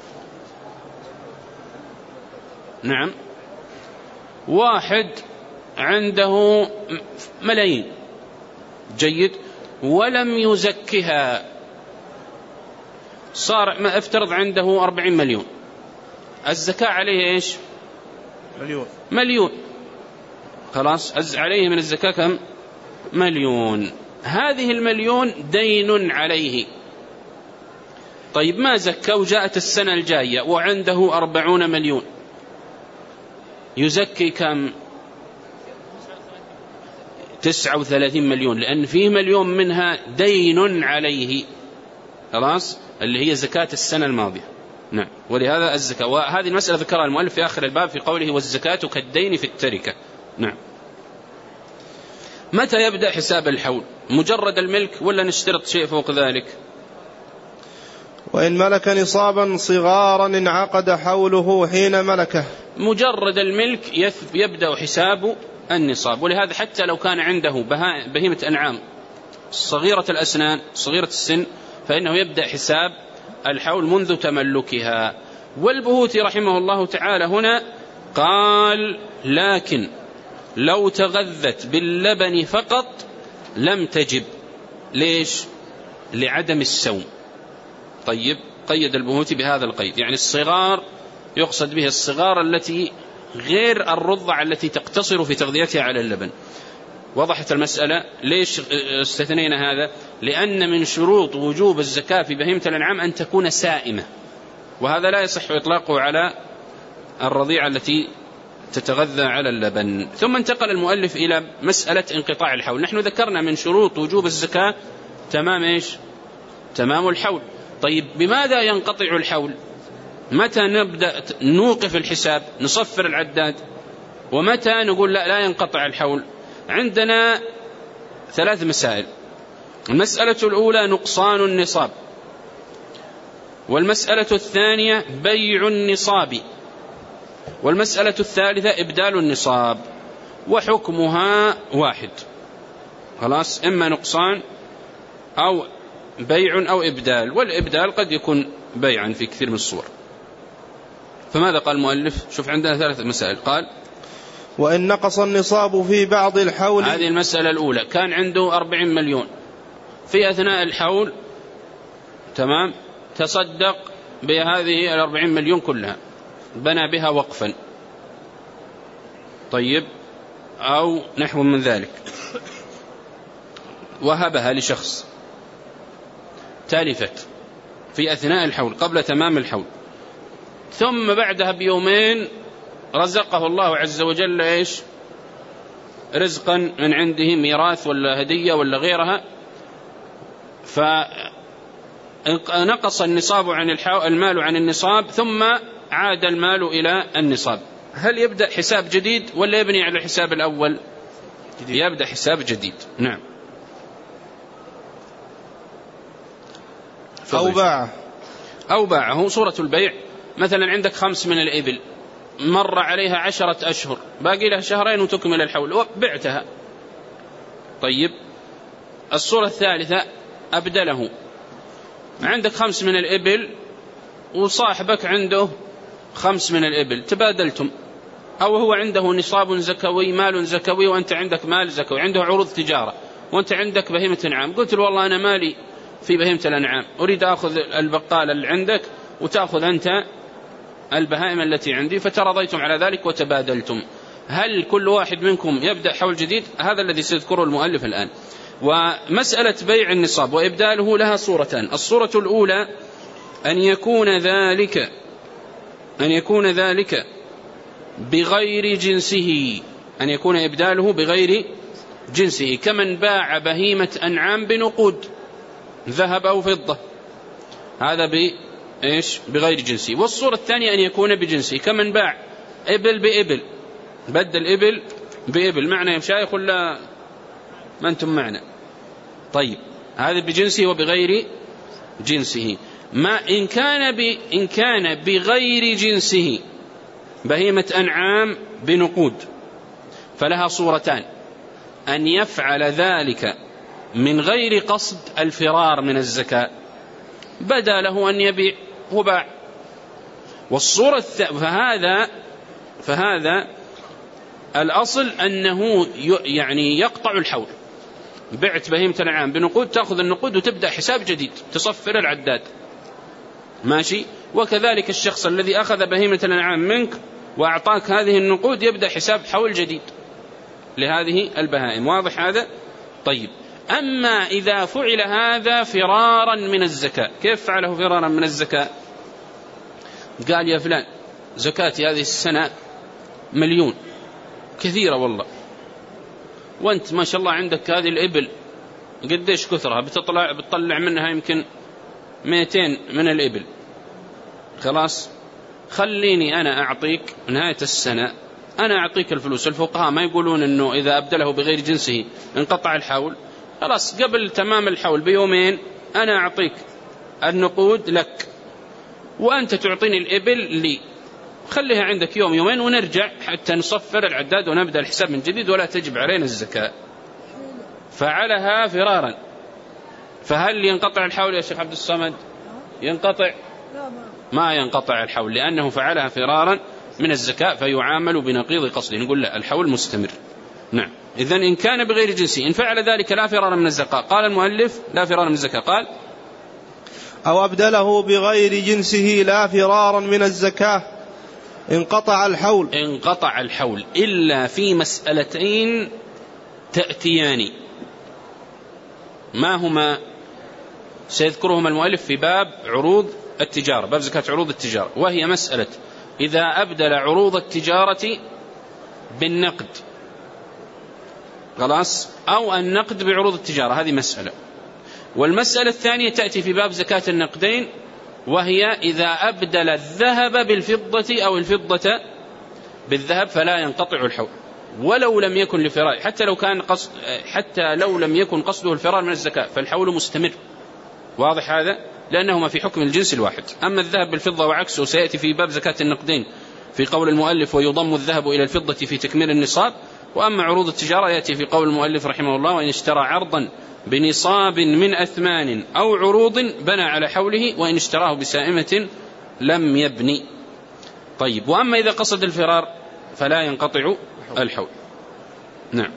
نعم واحد عنده ملايين، جيد، ولم يزكها، صار ما افترض عنده أربعين مليون، الزكاة عليه إيش؟ مليون. مليون خلاص، عليه من الزكاة كم؟ مليون. هذه المليون دين عليه، طيب ما زكى وجاءت السنة الجاية وعنده أربعون مليون، يزكي كم؟ تسعة وثلاثين مليون، لأن فيه مليون منها دين عليه، خلاص، اللي هي زكاة السنة الماضية. نعم، ولهذا الزكاة، وهذه المسألة ذكرها المؤلف في آخر الباب في قوله والزكاة كالدين في التركة. نعم. متى يبدأ حساب الحول؟ مجرد الملك ولا نشترط شيء فوق ذلك؟ وإن ملك نصابا صغارا انعقد حوله حين ملكه. مجرد الملك يبدأ حساب النصاب، ولهذا حتى لو كان عنده بهيمة أنعام صغيرة الأسنان صغيرة السن فإنه يبدأ حساب الحول منذ تملكها. والبهوتي رحمه الله تعالى هنا قال لكن لو تغذت باللبن فقط لم تجب. ليش؟ لعدم السوم. طيب، قيد البهوتي بهذا القيد، يعني الصغار يقصد به الصغار التي غير الرضع التي تقتصر في تغذيتها على اللبن. وضحت المسألة. ليش استثنينا هذا؟ لأن من شروط وجوب الزكاة في بهيمة الأنعام أن تكون سائمة، وهذا لا يصح إطلاقه على الرضيعة التي تتغذى على اللبن. ثم انتقل المؤلف إلى مسألة انقطاع الحول. نحن ذكرنا من شروط وجوب الزكاة تمام إيش؟ تمام الحول. طيب، بماذا ينقطع الحول؟ متى نبدأ نوقف الحساب نصفر العداد؟ ومتى نقول لا لا ينقطع الحول؟ عندنا ثلاث مسائل. المسألة الأولى نقصان النصاب، والمسألة الثانية بيع النصاب، والمسألة الثالثة إبدال النصاب، وحكمها واحد. خلاص، إما نقصان أو بيع أو إبدال، والإبدال قد يكون بيعا في كثير من الصور. فماذا قال المؤلف؟ شوف، عندنا ثلاث مسائل. قال وإن نقص النصاب في بعض الحول. هذه المسألة الأولى، كان عنده أربعين مليون في أثناء الحول، تمام، تصدق بهذه الأربعين مليون كلها، بنى بها وقفا، طيب، أو نحو من ذلك، وهبها لشخص، تالفت في أثناء الحول قبل تمام الحول، ثم بعدها بيومين رزقه الله عز وجل إيش؟ رزقا من عنده، ميراث ولا هدية ولا غيرها، فنقص النصاب عن المال عن النصاب، ثم عاد المال إلى النصاب. هل يبدأ حساب جديد ولا يبني على الحساب الأول؟ جديد. يبدأ حساب جديد. نعم. أو باعه أو باعه. صورة البيع، مثلا عندك خمس من الإبل، مر عليها عشرة أشهر، باقي لها شهرين وتكمل الحول، وبعتها. طيب، الصورة الثالثة أبدله، عندك خمس من الإبل وصاحبك عنده خمس من الإبل، تبادلتم، أو هو عنده نصاب زكوي، مال زكوي، وأنت عندك مال زكوي، عنده عروض تجارة وأنت عندك بهيمة أنعام، قلت له والله أنا مالي في بهيمة الأنعام، أريد أخذ البقالة اللي عندك وتأخذ أنت البهائم التي عندي، فترضيتم على ذلك وتبادلتم. هل كل واحد منكم يبدأ حول جديد؟ هذا الذي سيذكره المؤلف الآن. ومسألة بيع النصاب وإبداله لها صورتان. الصورة الأولى أن يكون ذلك أن يكون ذلك بغير جنسه، أن يكون إبداله بغير جنسه، كمن باع بهيمة أنعام بنقود، ذهب أو فضة، هذا بإيش؟ بغير جنسه. والصورة الثانية أن يكون بجنسه، كمن باع إبل بإبل، بدل إبل بإبل. معنى يا مشايخ ولا ما أنتم معنا؟ طيب، هذا بجنسه وبغير جنسه. ما إن كان, إن كان بغير جنسه بهيمة أنعام بنقود فلها صورتان: أن يفعل ذلك من غير قصد الفرار من الزكاة، بدا له أن يبيع وباع. والصورة الث... فهذا فهذا الأصل أنه ي... يعني يقطع الحول. بعت بهيمة الأنعام بنقود، تأخذ النقود وتبدأ حساب جديد، تصفر العداد، ماشي. وكذلك الشخص الذي أخذ بهيمة الأنعام منك وأعطاك هذه النقود يبدأ حساب حول جديد لهذه البهائم. واضح هذا؟ طيب، أما إذا فعل هذا فرارا من الزكاة، كيف فعله فرارا من الزكاة؟ قال يا فلان زكاتي هذه السنة مليون، كثيرة والله، وأنت ما شاء الله عندك هذه الإبل قديش كثرها، بتطلع بتطلع منها يمكن مئتين من الإبل، خلاص خليني أنا أعطيك نهاية السنة، أنا أعطيك الفلوس. الفقهاء ما يقولون أنه إذا أبدله بغير جنسه انقطع الحول، خلاص قبل تمام الحول بيومين أنا أعطيك النقود لك وأنت تعطيني الإبل لي، خليها عندك يوم يومين ونرجع حتى نصفر العداد ونبدأ الحساب من جديد ولا تجب علينا الزكاة. فعلها فرارا، فهل ينقطع الحول يا شيخ عبد الصمد؟ ينقطع؟ ما ينقطع الحول لأنه فعلها فرارا من الزكاة فيعامل بنقيض قصده، نقول لا الحول مستمر. نعم. إذن إن كان بغير جنسه إن فعل ذلك لا فرار من الزكاة. قال المؤلف لا فرار من الزكاة، قال أو أبدله بغير جنسه لا فرارا من الزكاة انقطع الحول. انقطع الحول إلا في مسألتين تأتيان، ما هما؟ سيذكرهما المؤلف في باب عروض التجارة، باب زكاة عروض التجارة، وهي مسألة إذا أبدل عروض التجارة بالنقد، خلاص، أو النقد بعروض التجارة، هذه مسألة. والمسألة الثانية تأتي في باب زكاة النقدين، وهي إذا أبدل الذهب بالفضة أو الفضة بالذهب فلا ينقطع الحول ولو لم يكن لفرار، حتى لو كان قصد حتى لو لم يكن قصده الفرار من الزكاة فالحول مستمر. واضح هذا؟ لأنهما في حكم الجنس الواحد. أما الذهب بالفضة وعكسه سيأتي في باب زكاة النقدين في قول المؤلف ويضم الذهب إلى الفضة في تكميل النصاب. وأما عروض التجارة يأتي في قول المؤلف رحمه الله وإن اشترى عرضا بنصاب من أثمان أو عروض بنى على حوله، وإن اشتراه بسائمة لم يبني. طيب، وأما إذا قصد الفرار فلا ينقطع الحول. نعم.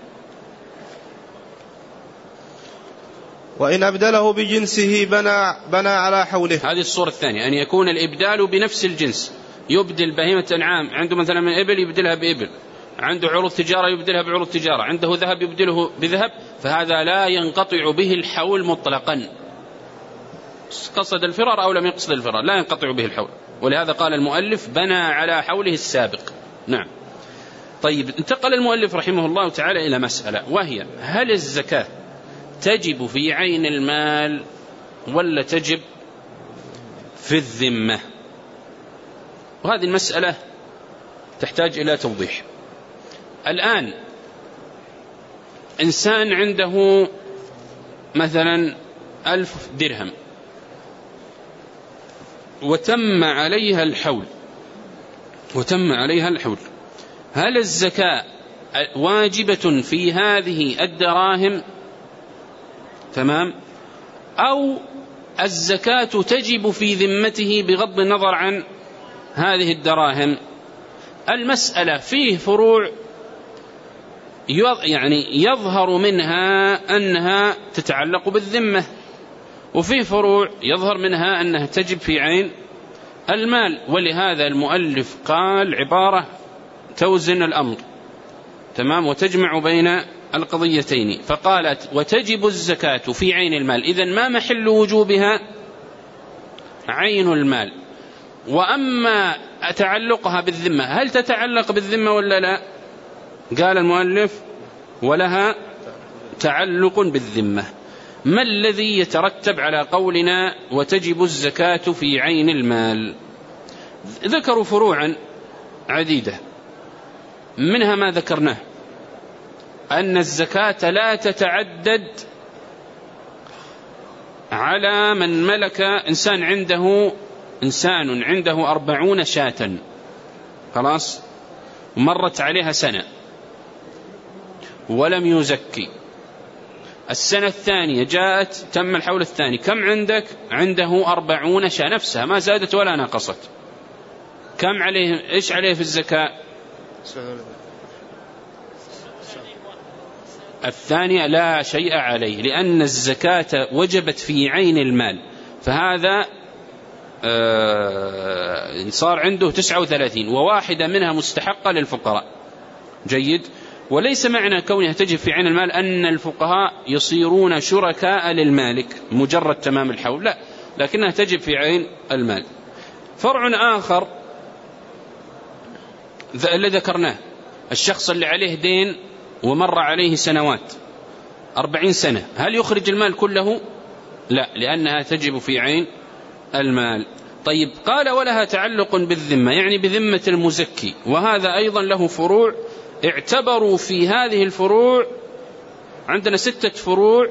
وإن أبدله بجنسه بنى, بنى على حوله. هذه الصورة الثانية، أن يكون الإبدال بنفس الجنس، يبدل بهيمة أنعام، عنده مثلا من إبل يبدلها بإبل، عنده عروض تجارة يبدلها بعروض تجارة، عنده ذهب يبدله بذهب، فهذا لا ينقطع به الحول مطلقا، قصد الفرار أو لم يقصد الفرار لا ينقطع به الحول. ولهذا قال المؤلف بنى على حوله السابق. نعم. طيب، انتقل المؤلف رحمه الله تعالى إلى مسألة، وهي هل الزكاة تجب في عين المال ولا تجب في الذمة؟ وهذه المسألة تحتاج إلى توضيح. الآن إنسان عنده مثلا ألف درهم وتم عليها الحول وتم عليها الحول هل الزكاة واجبة في هذه الدراهم؟ تمام. أو الزكاة تجب في ذمته بغض النظر عن هذه الدراهم؟ المسألة فيه فروع يعني يظهر منها أنها تتعلق بالذمة، وفيه فروع يظهر منها أنها تجب في عين المال. ولهذا المؤلف قال عبارة توزن الأمر، تمام، وتجمع بين القضيتين، فقالت وتجب الزكاة في عين المال. إذن ما محل وجوبها؟ عين المال. وأما تعلقها بالذمة هل تتعلق بالذمة ولا لا؟ قال المؤلف ولها تعلق بالذمة. ما الذي يترتب على قولنا وتجب الزكاة في عين المال؟ ذكروا فروعا عديدة، منها ما ذكرناه أن الزكاة لا تتعدد على من ملك إنسان عنده إنسان عنده أربعون شاة، خلاص، مرت عليها سنة ولم يزكي، السنة الثانية جاءت تم الحول الثاني، كم عندك؟ عنده أربعون شاة نفسها ما زادت ولا نقصت، كم عليه؟ إيش عليه في الزكاة؟ الثانية لا شيء عليه، لأن الزكاة وجبت في عين المال، فهذا صار عنده تسعة وثلاثين وواحدة منها مستحقة للفقراء. جيد. وليس معنى كونها تجب في عين المال أن الفقهاء يصيرون شركاء للمالك مجرد تمام الحول، لا، لكنها تجب في عين المال. فرع آخر اللي ذكرناه، الشخص اللي عليه دين ومر عليه سنوات أربعين سنة، هل يخرج المال كله؟ لا، لأنها تجب في عين المال. طيب، قال ولها تعلق بالذمة، يعني بذمة المزكي، وهذا أيضا له فروع اعتبروا في هذه الفروع، عندنا ستة فروع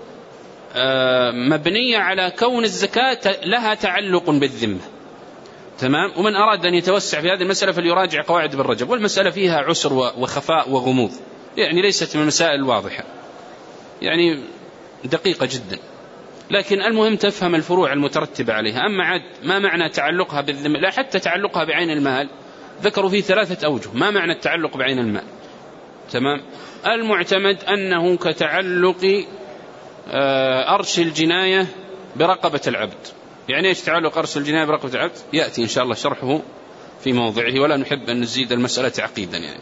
مبنية على كون الزكاة لها تعلق بالذمة. تمام. ومن أراد أن يتوسع في هذه المسألة فليراجع قواعد ابن رجب، والمسألة فيها عسر وخفاء وغموض، يعني ليست من المسائل الواضحة، يعني دقيقة جدا، لكن المهم تفهم الفروع المترتبة عليها. أما عد ما معنى تعلقها بالذمة، لا، حتى تعلقها بعين المال ذكروا فيه ثلاثة أوجه. ما معنى التعلق بعين المال؟ تمام. المعتمد أنه كتعلق أرش الجناية برقبة العبد. يعني إيش تعلق أرش الجناية برقبة العبد؟ يأتي إن شاء الله شرحه في موضعه، ولا نحب أن نزيد المسألة تعقيدا. يعني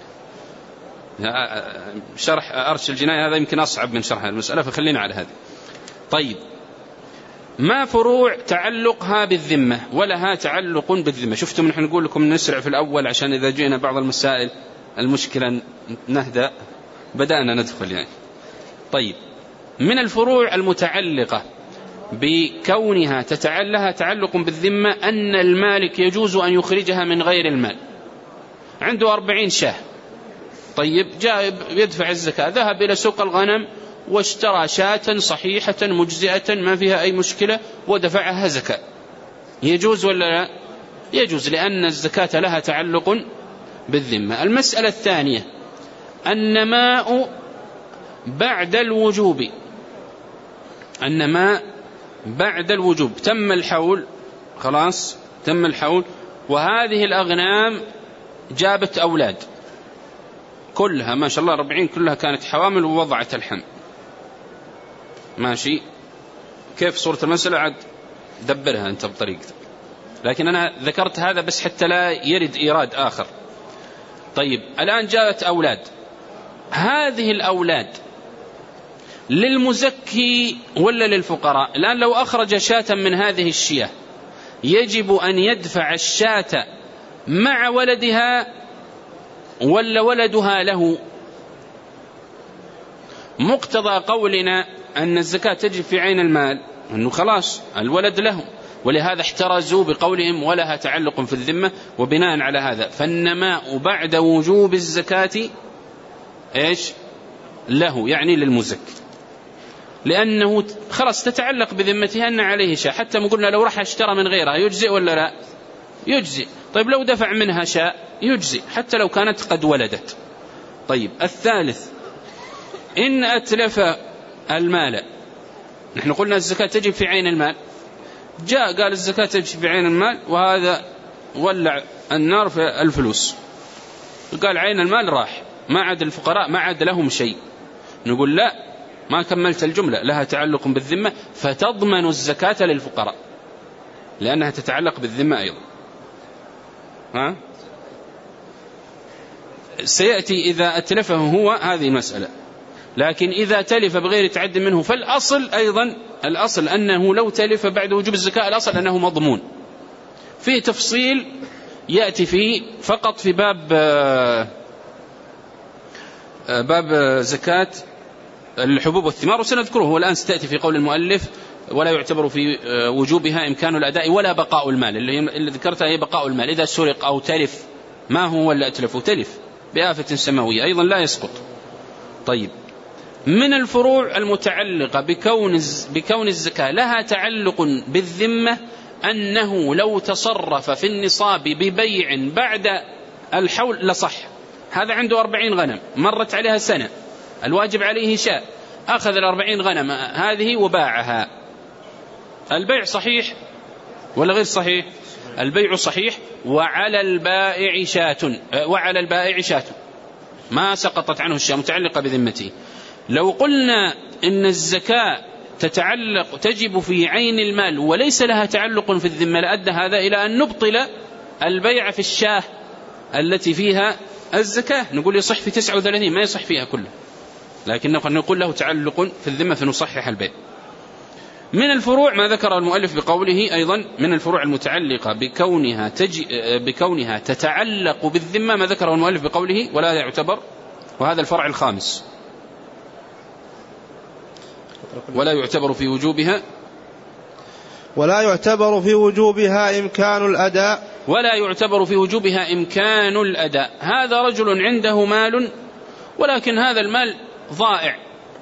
شرح أرش الجناية هذا يمكن أصعب من شرح المسألة، فخلينا على هذا. طيب، ما فروع تعلقها بالذمة ولها تعلق بالذمة؟ شفتم نحن نقول لكم نسرع في الأول عشان إذا جينا بعض المسائل المشكلة نهدأ، بدأنا ندخل يعني. طيب، من الفروع المتعلقة بكونها تتعلها تعلق بالذمة أن المالك يجوز أن يخرجها من غير المال. عنده أربعين شاه، طيب جاء يدفع الزكاة، ذهب إلى سوق الغنم واشترى شاة صحيحة مجزئة ما فيها أي مشكلة ودفعها زكاة، يجوز ولا لا؟ يجوز، لأن الزكاة لها تعلق بالذمة. المسألة الثانية النماء بعد الوجوب، النماء بعد الوجوب، تم الحول، خلاص تم الحول، وهذه الأغنام جابت أولاد كلها ما شاء الله أربعين، كلها كانت حوامل ووضعت الحمل، ماشي. كيف صورة المسألة؟ عاد دبرها أنت بطريقتك، لكن أنا ذكرت هذا بس حتى لا يرد إيراد آخر. طيب، الآن جاءت أولاد، هذه الأولاد للمزكي ولا للفقراء؟ الآن لو أخرج شاة من هذه الشياه يجب أن يدفع الشاة مع ولدها ولا ولدها له؟ مقتضى قولنا أن الزكاة تجب في عين المال أنه خلاص الولد له، ولهذا احترزوا بقولهم ولها تعلق في الذمة. وبناء على هذا فالنماء بعد وجوب الزكاة إيش له؟ يعني للمزكي، لأنه خلاص تتعلق بذمتها أن عليه شاء. حتى ما قلنا لو راح اشترى من غيرها يجزئ ولا لا؟ يجزئ. طيب، لو دفع منها شاء يجزئ حتى لو كانت قد ولدت. طيب، الثالث إن أتلف المال، نحن قلنا الزكاة تجب في عين المال، جاء قال الزكاة تجب في عين المال، وهذا ولع النار في الفلوس، قال عين المال راح، ما عاد الفقراء ما عاد لهم شيء. نقول لا، ما كملت الجملة، لها تعلق بالذمة فتضمن الزكاة للفقراء لأنها تتعلق بالذمة أيضا. ها؟ سيأتي إذا أتلفه هو هذه المسألة، لكن إذا تلف بغير تعد منه فالأصل أيضا، الأصل أنه لو تلف بعد وجوب الزكاة الأصل أنه مضمون. فيه تفصيل يأتي فيه فقط في باب باب زكاة الحبوب والثمار، وسنذكره والآن ستأتي في قول المؤلف ولا يعتبر في وجوبها إمكان الأداء ولا بقاء المال، اللي ذكرتها هي بقاء المال. إذا سرق أو تلف، ما هو ولا أتلف؟ تلف بآفة سماوية أيضا لا يسقط. طيب، من الفروع المتعلقة بكون بكون الزكاة لها تعلق بالذمة أنه لو تصرف في النصاب ببيع بعد الحول لصح. هذا عنده أربعين غنم، مرت عليها سنة، الواجب عليه شاء، أخذ الأربعين غنم هذه وباعها، البيع صحيح ولا غير صحيح؟ البيع صحيح، وعلى البائع شاة، وعلى البائع شاة ما سقطت عنه الشاة متعلقة بذمته. لو قلنا إن الزكاة تتعلق تجب في عين المال وليس لها تعلق في الذمة لأدى هذا إلى أن نبطل البيع في الشاه التي فيها الزكاة نقول يصح في تسعة وثلاثين، ما يصح فيها كلها، لكن نقول له تعلق في الذمة فنصحح البيع. من الفروع ما ذكر المؤلف بقوله أيضا من الفروع المتعلقة بكونها, تجي بكونها تتعلق بالذمة ما ذكره المؤلف بقوله ولا يعتبر، وهذا الفرع الخامس، ولا يعتبر في وجوبها ولا يعتبر في وجوبها إمكان الأداء ولا يعتبر في وجوبها إمكان الأداء. هذا رجل عنده مال ولكن هذا المال ضائع،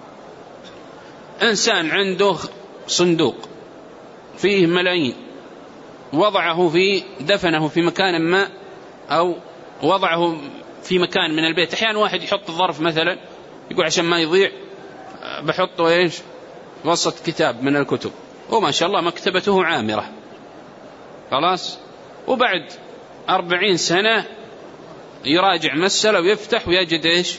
إنسان عنده صندوق فيه ملايين وضعه في دفنه في مكان ما أو وضعه في مكان من البيت. أحيانا واحد يحط الظرف مثلا يقول عشان ما يضيع بحطه إيش وسط كتاب من الكتب، وما شاء الله مكتبته عامرة خلاص، وبعد أربعين سنة يراجع مسألة ويفتح ويجد إيش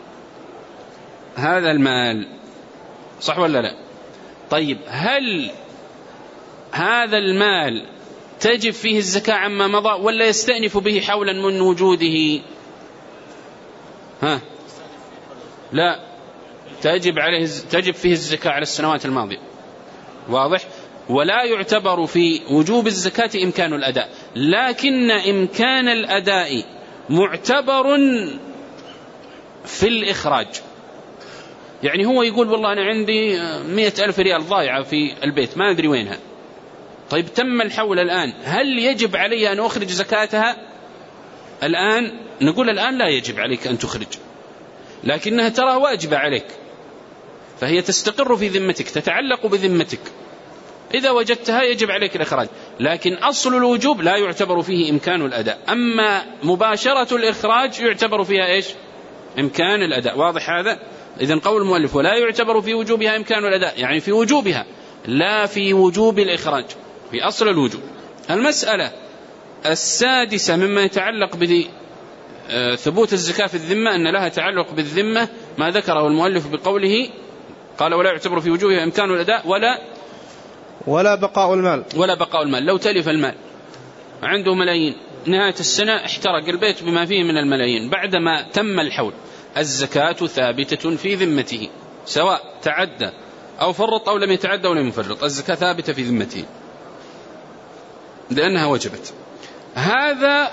هذا المال، صح ولا لا؟ طيب هل هذا المال تجب فيه الزكاة عما مضى ولا يستأنف به حولا من وجوده؟ ها لا، تجب عليه تجب فيه الزكاة على السنوات الماضية، واضح؟ ولا يعتبر في وجوب الزكاة إمكان الأداء، لكن إمكان الأداء معتبر في الإخراج. يعني هو يقول والله أنا عندي مئة ألف ريال ضايعة في البيت ما أدري وينها، طيب تم الحول الآن، هل يجب علي أن أخرج زكاتها الآن؟ نقول الآن لا يجب عليك أن تخرج، لكنها ترى واجبة عليك، فهي تستقر في ذمتك تتعلق بذمتك، إذا وجدتها يجب عليك الإخراج، لكن أصل الوجوب لا يعتبر فيه إمكان الأداء، أما مباشرة الإخراج يعتبر فيها إيش إمكان الأداء، واضح هذا؟ إذن قول المؤلف ولا يعتبر في وجوبها إمكان الأداء يعني في وجوبها لا في وجوب الإخراج، في أصل الوجوب. المسألة السادسة مما يتعلق بثبوت الزكاة في الذمة أن لها تعلق بالذمة ما ذكره المؤلف بقوله قال ولا يعتبر في وجوبها إمكان الأداء ولا ولا بقاء المال ولا بقاء المال. لو تلف المال عنده ملايين، نهاية السنة احترق البيت بما فيه من الملايين، بعدما تم الحول الزكاة ثابتة في ذمته سواء تعدى أو فرط أو لم يتعدى ولم يفرط، الزكاة ثابتة في ذمته لأنها وجبت. هذا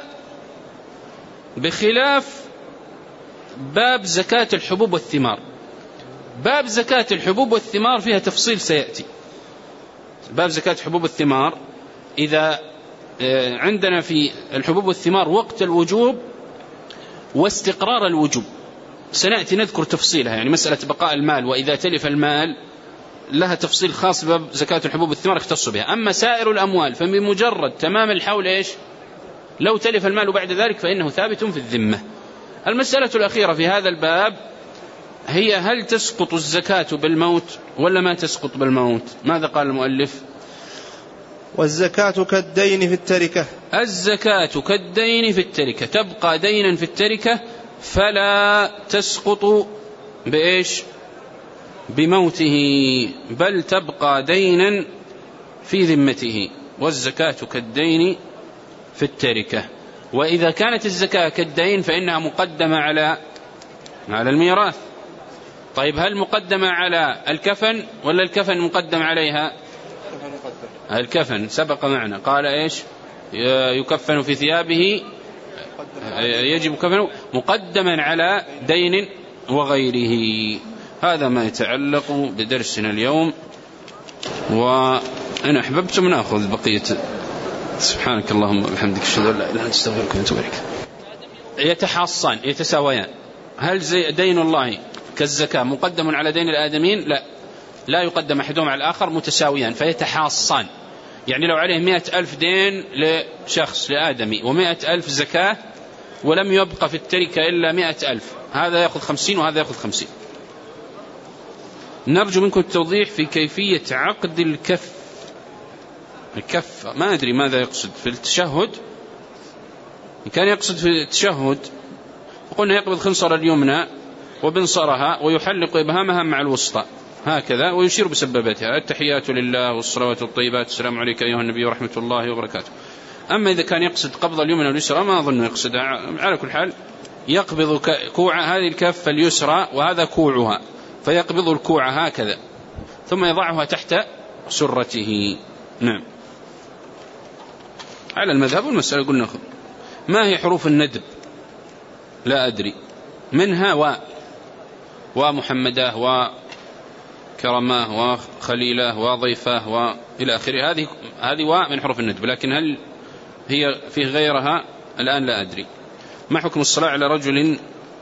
بخلاف باب زكاة الحبوب والثمار. باب زكاة الحبوب والثمار فيها تفصيل سيأتي. باب زكاة الحبوب والثمار إذا عندنا في الحبوب والثمار وقت الوجوب واستقرار الوجوب، سنأتي نذكر تفصيلها، يعني مسألة بقاء المال وإذا تلف المال لها تفصيل خاص باب زكاة الحبوب والثمار يختص بها. أما سائر الأموال فبمجرد تمام الحول إيش لو تلف المال بعد ذلك فإنه ثابت في الذمة. المسألة الأخيرة في هذا الباب هي هل تسقط الزكاة بالموت ولا ما تسقط بالموت؟ ماذا قال المؤلف؟ والزكاة كالدين في التركة. الزكاة كالدين في التركة، تبقى دينا في التركة فلا تسقط بإيش بموته، بل تبقى دينا في ذمته، والزكاة كالدين في التركة. وإذا كانت الزكاة كالدين فإنها مقدمة على على الميراث. طيب هل مقدمة على الكفن ولا الكفن مقدم عليها؟ الكفن سبق معنا قال إيش يكفن في ثيابه، يجب كفنه مقدما على دين وغيره. هذا ما يتعلق بدرسنا اليوم، وأنا أحببتم نأخذ بقية. سبحانك اللهم وبحمدك أشهد أن لا إله إلا أنت أستغفرك وأتوب إليك. يتحاصان يتساويان. هل زي دين الله كالزكاة مقدم على دين الآدمين؟ لا، لا يقدم أحدهم على الآخر، متساويان فيتحاصان. يعني لو عليه مئة ألف دين لشخص لآدمي ومئة ألف زكاة ولم يبقى في التركة إلا مئة ألف، هذا يأخذ خمسين وهذا يأخذ خمسين. نرجو منكم التوضيح في كيفية عقد الكف. الكف ما أدري ماذا يقصد في التشهد، إن كان يقصد في التشهد فقلنا يقبض خنصر اليمنى وبنصرها ويحلق إبهامها مع الوسطى هكذا ويشير بسببتها. التحيات لله والصلوات الطيبات، السلام عليك أيها النبي ورحمة الله وبركاته. أما إذا كان يقصد قبض اليمنى واليسرى ما أظن يقصدها. على كل حال يقبض كوع هذه الكف اليسرى وهذا كوعها، فيقبض الكوع هكذا ثم يضعها تحت سرته. نعم. على المذهب والمسألة قلنا خذ. ما هي حروف الندب؟ لا أدري. منها و ومحمداه وكرماه وخليلاه وضيفاه وإلى آخره، هذه هذه و من حروف الندب، لكن هل هي فيه غيرها الآن لا أدري. ما حكم الصلاة على رجل؟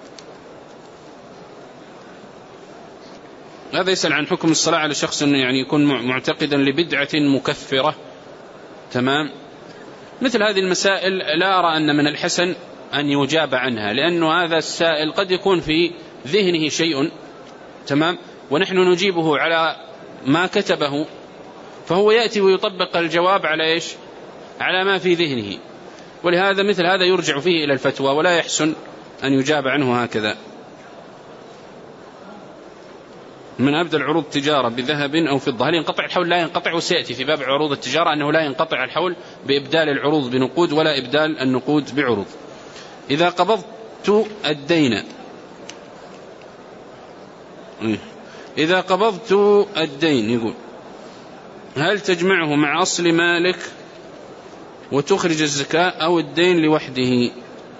هذا يسأل عن حكم الصلاة على شخص يعني يكون معتقدا لبدعة مكفرة. تمام. مثل هذه المسائل لا أرى أن من الحسن أن يجاب عنها، لأنه هذا السائل قد يكون في ذهنه شيء، تمام، ونحن نجيبه على ما كتبه، فهو يأتي ويطبق الجواب على إيش؟ على ما في ذهنه، ولهذا مثل هذا يرجع فيه إلى الفتوى ولا يحسن أن يجاب عنه هكذا. من أبدى العروض تجارة بذهب أو فضة هل ينقطع الحول؟ لا ينقطع، وسيأتي في باب عروض التجارة أنه لا ينقطع الحول بإبدال العروض بنقود ولا إبدال النقود بعروض. إذا قبضت الدين إذا قبضت الدين يقول هل تجمعه مع أصل مالك وتخرج الزكاة أو الدين لوحده؟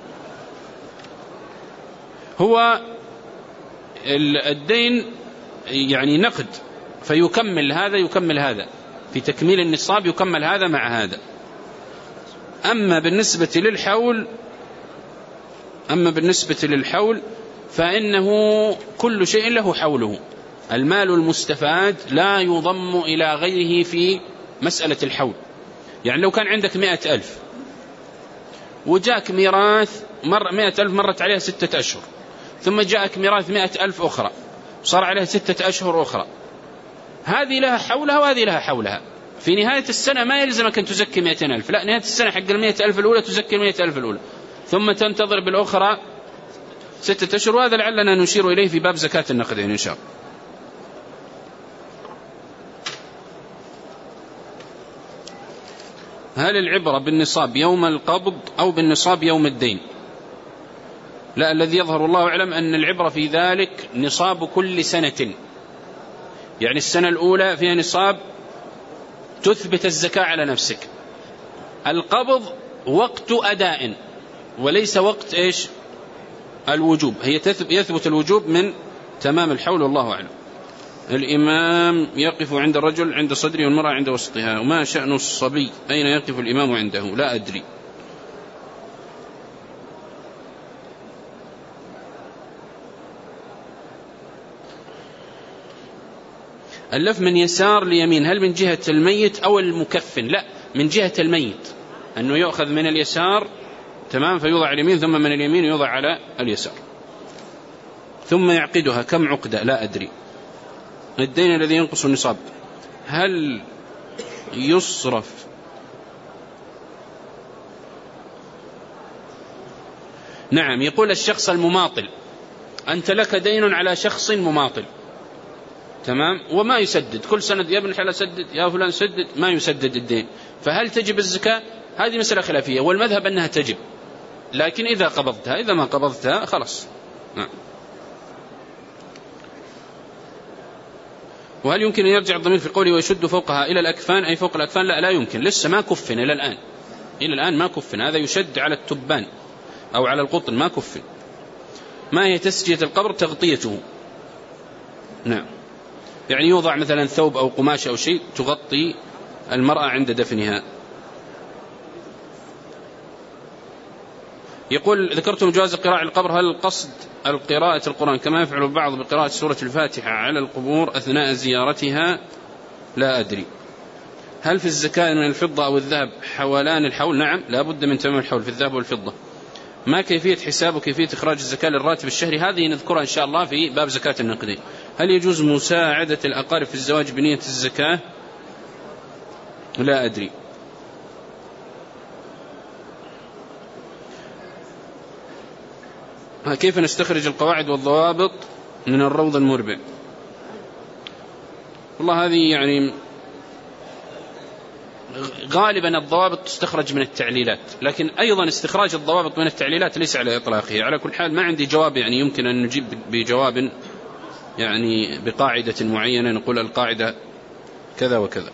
هو الدين يعني نقد، فيكمل هذا يكمل هذا، في تكميل النصاب يكمل هذا مع هذا. أما بالنسبة للحول أما بالنسبة للحول فإنه كل شيء له حوله. المال المستفاد لا يضم إلى غيره في مسألة الحول. يعني لو كان عندك مئة ألف وجاءك ميراث مر مئة ألف مرت عليها ستة أشهر، ثم جاءك ميراث مئة ألف أخرى صار عليها ستة أشهر أخرى، هذه لها حولها وهذه لها حولها. في نهاية السنة ما يلزمك أن تزكي مئتين ألف، لا، نهاية السنة حق المئة ألف الأولى تزكي المئة ألف الأولى، ثم تنتظر بالأخرى ستة أشهر. وهذا لعلنا نشير إليه في باب زكاة النقدين إن شاء الله. هل العبرة بالنصاب يوم القبض أو بالنصاب يوم الدين؟ لا، الذي يظهر الله أعلم أن العبرة في ذلك نصاب كل سنة، يعني السنة الأولى فيها نصاب تثبت الزكاة على نفسك. القبض وقت أداء وليس وقت إيش؟ الوجوب. هي يثبت الوجوب من تمام الحول والله أعلم. الإمام يقف عند الرجل عند صدره والمرأة عند وسطها، وما شأن الصبي؟ أين يقف الإمام عنده؟ لا أدري. اللف من يسار ليمين هل من جهة الميت أو المكفن؟ لا، من جهة الميت، أنه يؤخذ من اليسار، تمام، فيوضع على اليمين، ثم من اليمين يوضع على اليسار، ثم يعقدها. كم عقدة؟ لا أدري. الدين الذي ينقص النصاب هل يصرف نعم. يقول الشخص المماطل أنت لك دين على شخص مماطل، تمام، وما يسدد، كل سنة يا ابن حلال سدد، يا فلان سدد، ما يسدد الدين، فهل تجب الزكاة؟ هذه مسألة خلافية، والمذهب أنها تجب، لكن إذا قبضتها، إذا ما قبضتها خلاص. نعم. وهل يمكن أن يرجع الضمير في قوله ويشد فوقها إلى الأكفان أي فوق الأكفان؟ لا، لا يمكن، لسه ما كفن إلى الآن، إلى الآن ما كفن، هذا يشد على التبان أو على القطن، ما كفن. ما هي تسجية القبر؟ تغطيته، نعم، يعني يوضع مثلا ثوب أو قماش أو شيء تغطي المرأة عند دفنها. يقول ذكرتم جواز قراءة القبر، هل القصد القراءة القرآن كما يفعل البعض بقراءة سورة الفاتحة على القبور أثناء زيارتها؟ لا أدري. هل في الزكاة من الفضة أو الذهب حولان الحول؟ نعم، لا بد من تمام الحول في الذهب والفضة. ما كيفية حساب وكيفية إخراج الزكاة للراتب الشهري؟ هذه نذكرها إن شاء الله في باب زكاة النقدين. هل يجوز مساعدة الأقارب في الزواج بنية الزكاة؟ لا أدري. كيف نستخرج القواعد والضوابط من الروض المربع؟ والله هذه يعني غالبا الضوابط تستخرج من التعليلات، لكن أيضا استخراج الضوابط من التعليلات ليس على إطلاقه. على كل حال ما عندي جواب يعني يمكن أن نجيب بجواب يعني بقاعدة معينة نقول القاعدة كذا وكذا.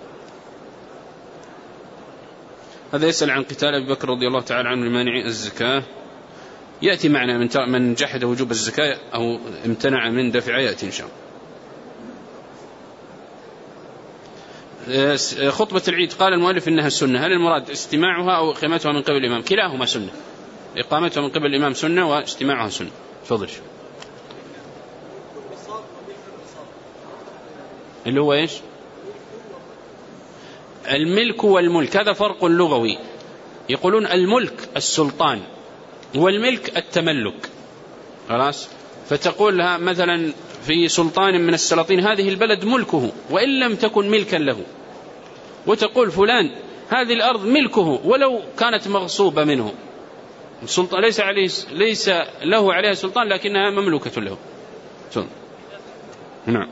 هذا يسأل عن قتال أبي بكر رضي الله تعالى عنه لمانع الزكاة. يأتي معنا من من جحد وجوب الزكاة أو امتنع من دفعها يأتي إن شاء الله. خطبة العيد قال المؤلف إنها سنة، هل المراد استماعها أو إقامتها من قبل الإمام؟ كلاهما سنة، إقامتها من قبل الإمام سنة واستماعها سنة. تفضل. اللي هو إيش؟ الملك والملك هذا فرق لغوي. يقولون الملك السلطان والملك التملك، خلاص. فتقول لها مثلا في سلطان من السلاطين هذه البلد ملكه وإن لم تكن ملكا له، وتقول فلان هذه الأرض ملكه ولو كانت مغصوبة منه، السلطان ليس عليه ليس له عليها سلطان لكنها مملوكة له. نعم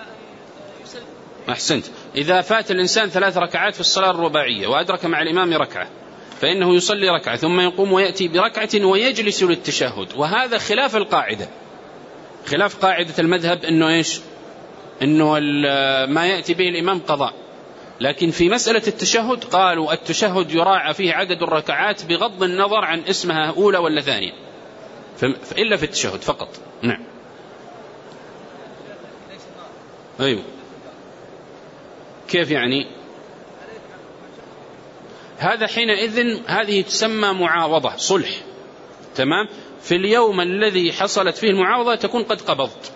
أحسنت. إذا فات الإنسان ثلاث ركعات في الصلاة الرباعية وأدرك مع الإمام ركعة فإنه يصلي ركعة ثم يقوم ويأتي بركعة ويجلس للتشهد، وهذا خلاف القاعدة، خلاف قاعدة المذهب إنه إيش؟ إنه ما يأتي به الإمام قضاء. لكن في مسألة التشهد قالوا التشهد يراعى فيه عدد الركعات بغض النظر عن اسمها أولى ولا ثانية، إلا في التشهد فقط. نعم أيوه. كيف يعني؟ هذا حينئذ هذه تسمى معاوضة صلح، تمام. في اليوم الذي حصلت فيه المعاوضة تكون قد قبضت،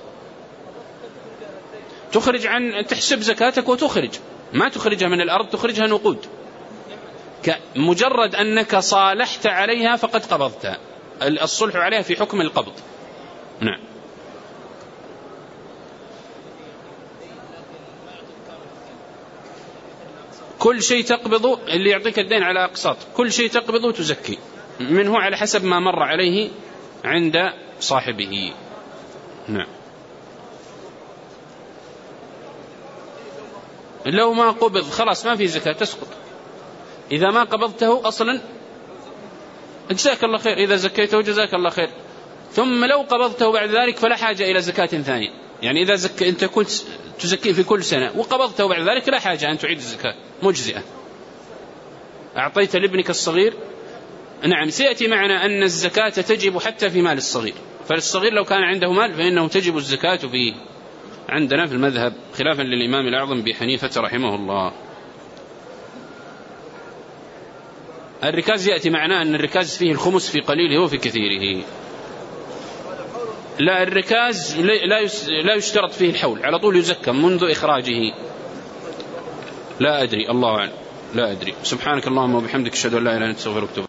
تخرج عن تحسب زكاتك وتخرج، ما تخرجها من الأرض، تخرجها نقود. مجرد أنك صالحت عليها فقد قبضتها، الصلح عليها في حكم القبض. نعم كل شيء تقبضه، اللي يعطيك الدين على أقساط، كل شيء تقبضه تزكي منه على حسب ما مر عليه عند صاحبه. نعم لو ما قبض خلاص ما في زكاة تسقط، إذا ما قبضته أصلا جزاك الله خير، إذا زكيته جزاك الله خير، ثم لو قبضته بعد ذلك فلا حاجة إلى زكاة ثانية. يعني إذا زك... أنت كنت تزكيه في كل سنة وقبضته بعد ذلك لا حاجة أن تعيد الزكاة، مجزئة. أعطيت لابنك الصغير، نعم سيأتي معنا أن الزكاة تجب حتى في مال الصغير، فالصغير لو كان عنده مال فإنه تجب الزكاة فيه عندنا في المذهب، خلافا للإمام الأعظم أبي حنيفة رحمه الله. الركاز يأتي معنا أن الركاز فيه الخمس في قليله وفي كثيره. لا الركاز لا يشترط فيه الحول، على طول يزكى منذ إخراجه. لا أدري، الله أعلم، لا أدري. سبحانك اللهم وبحمدك أشهد أن لا إله إلا أنت أستغفرك وأتوب إليك.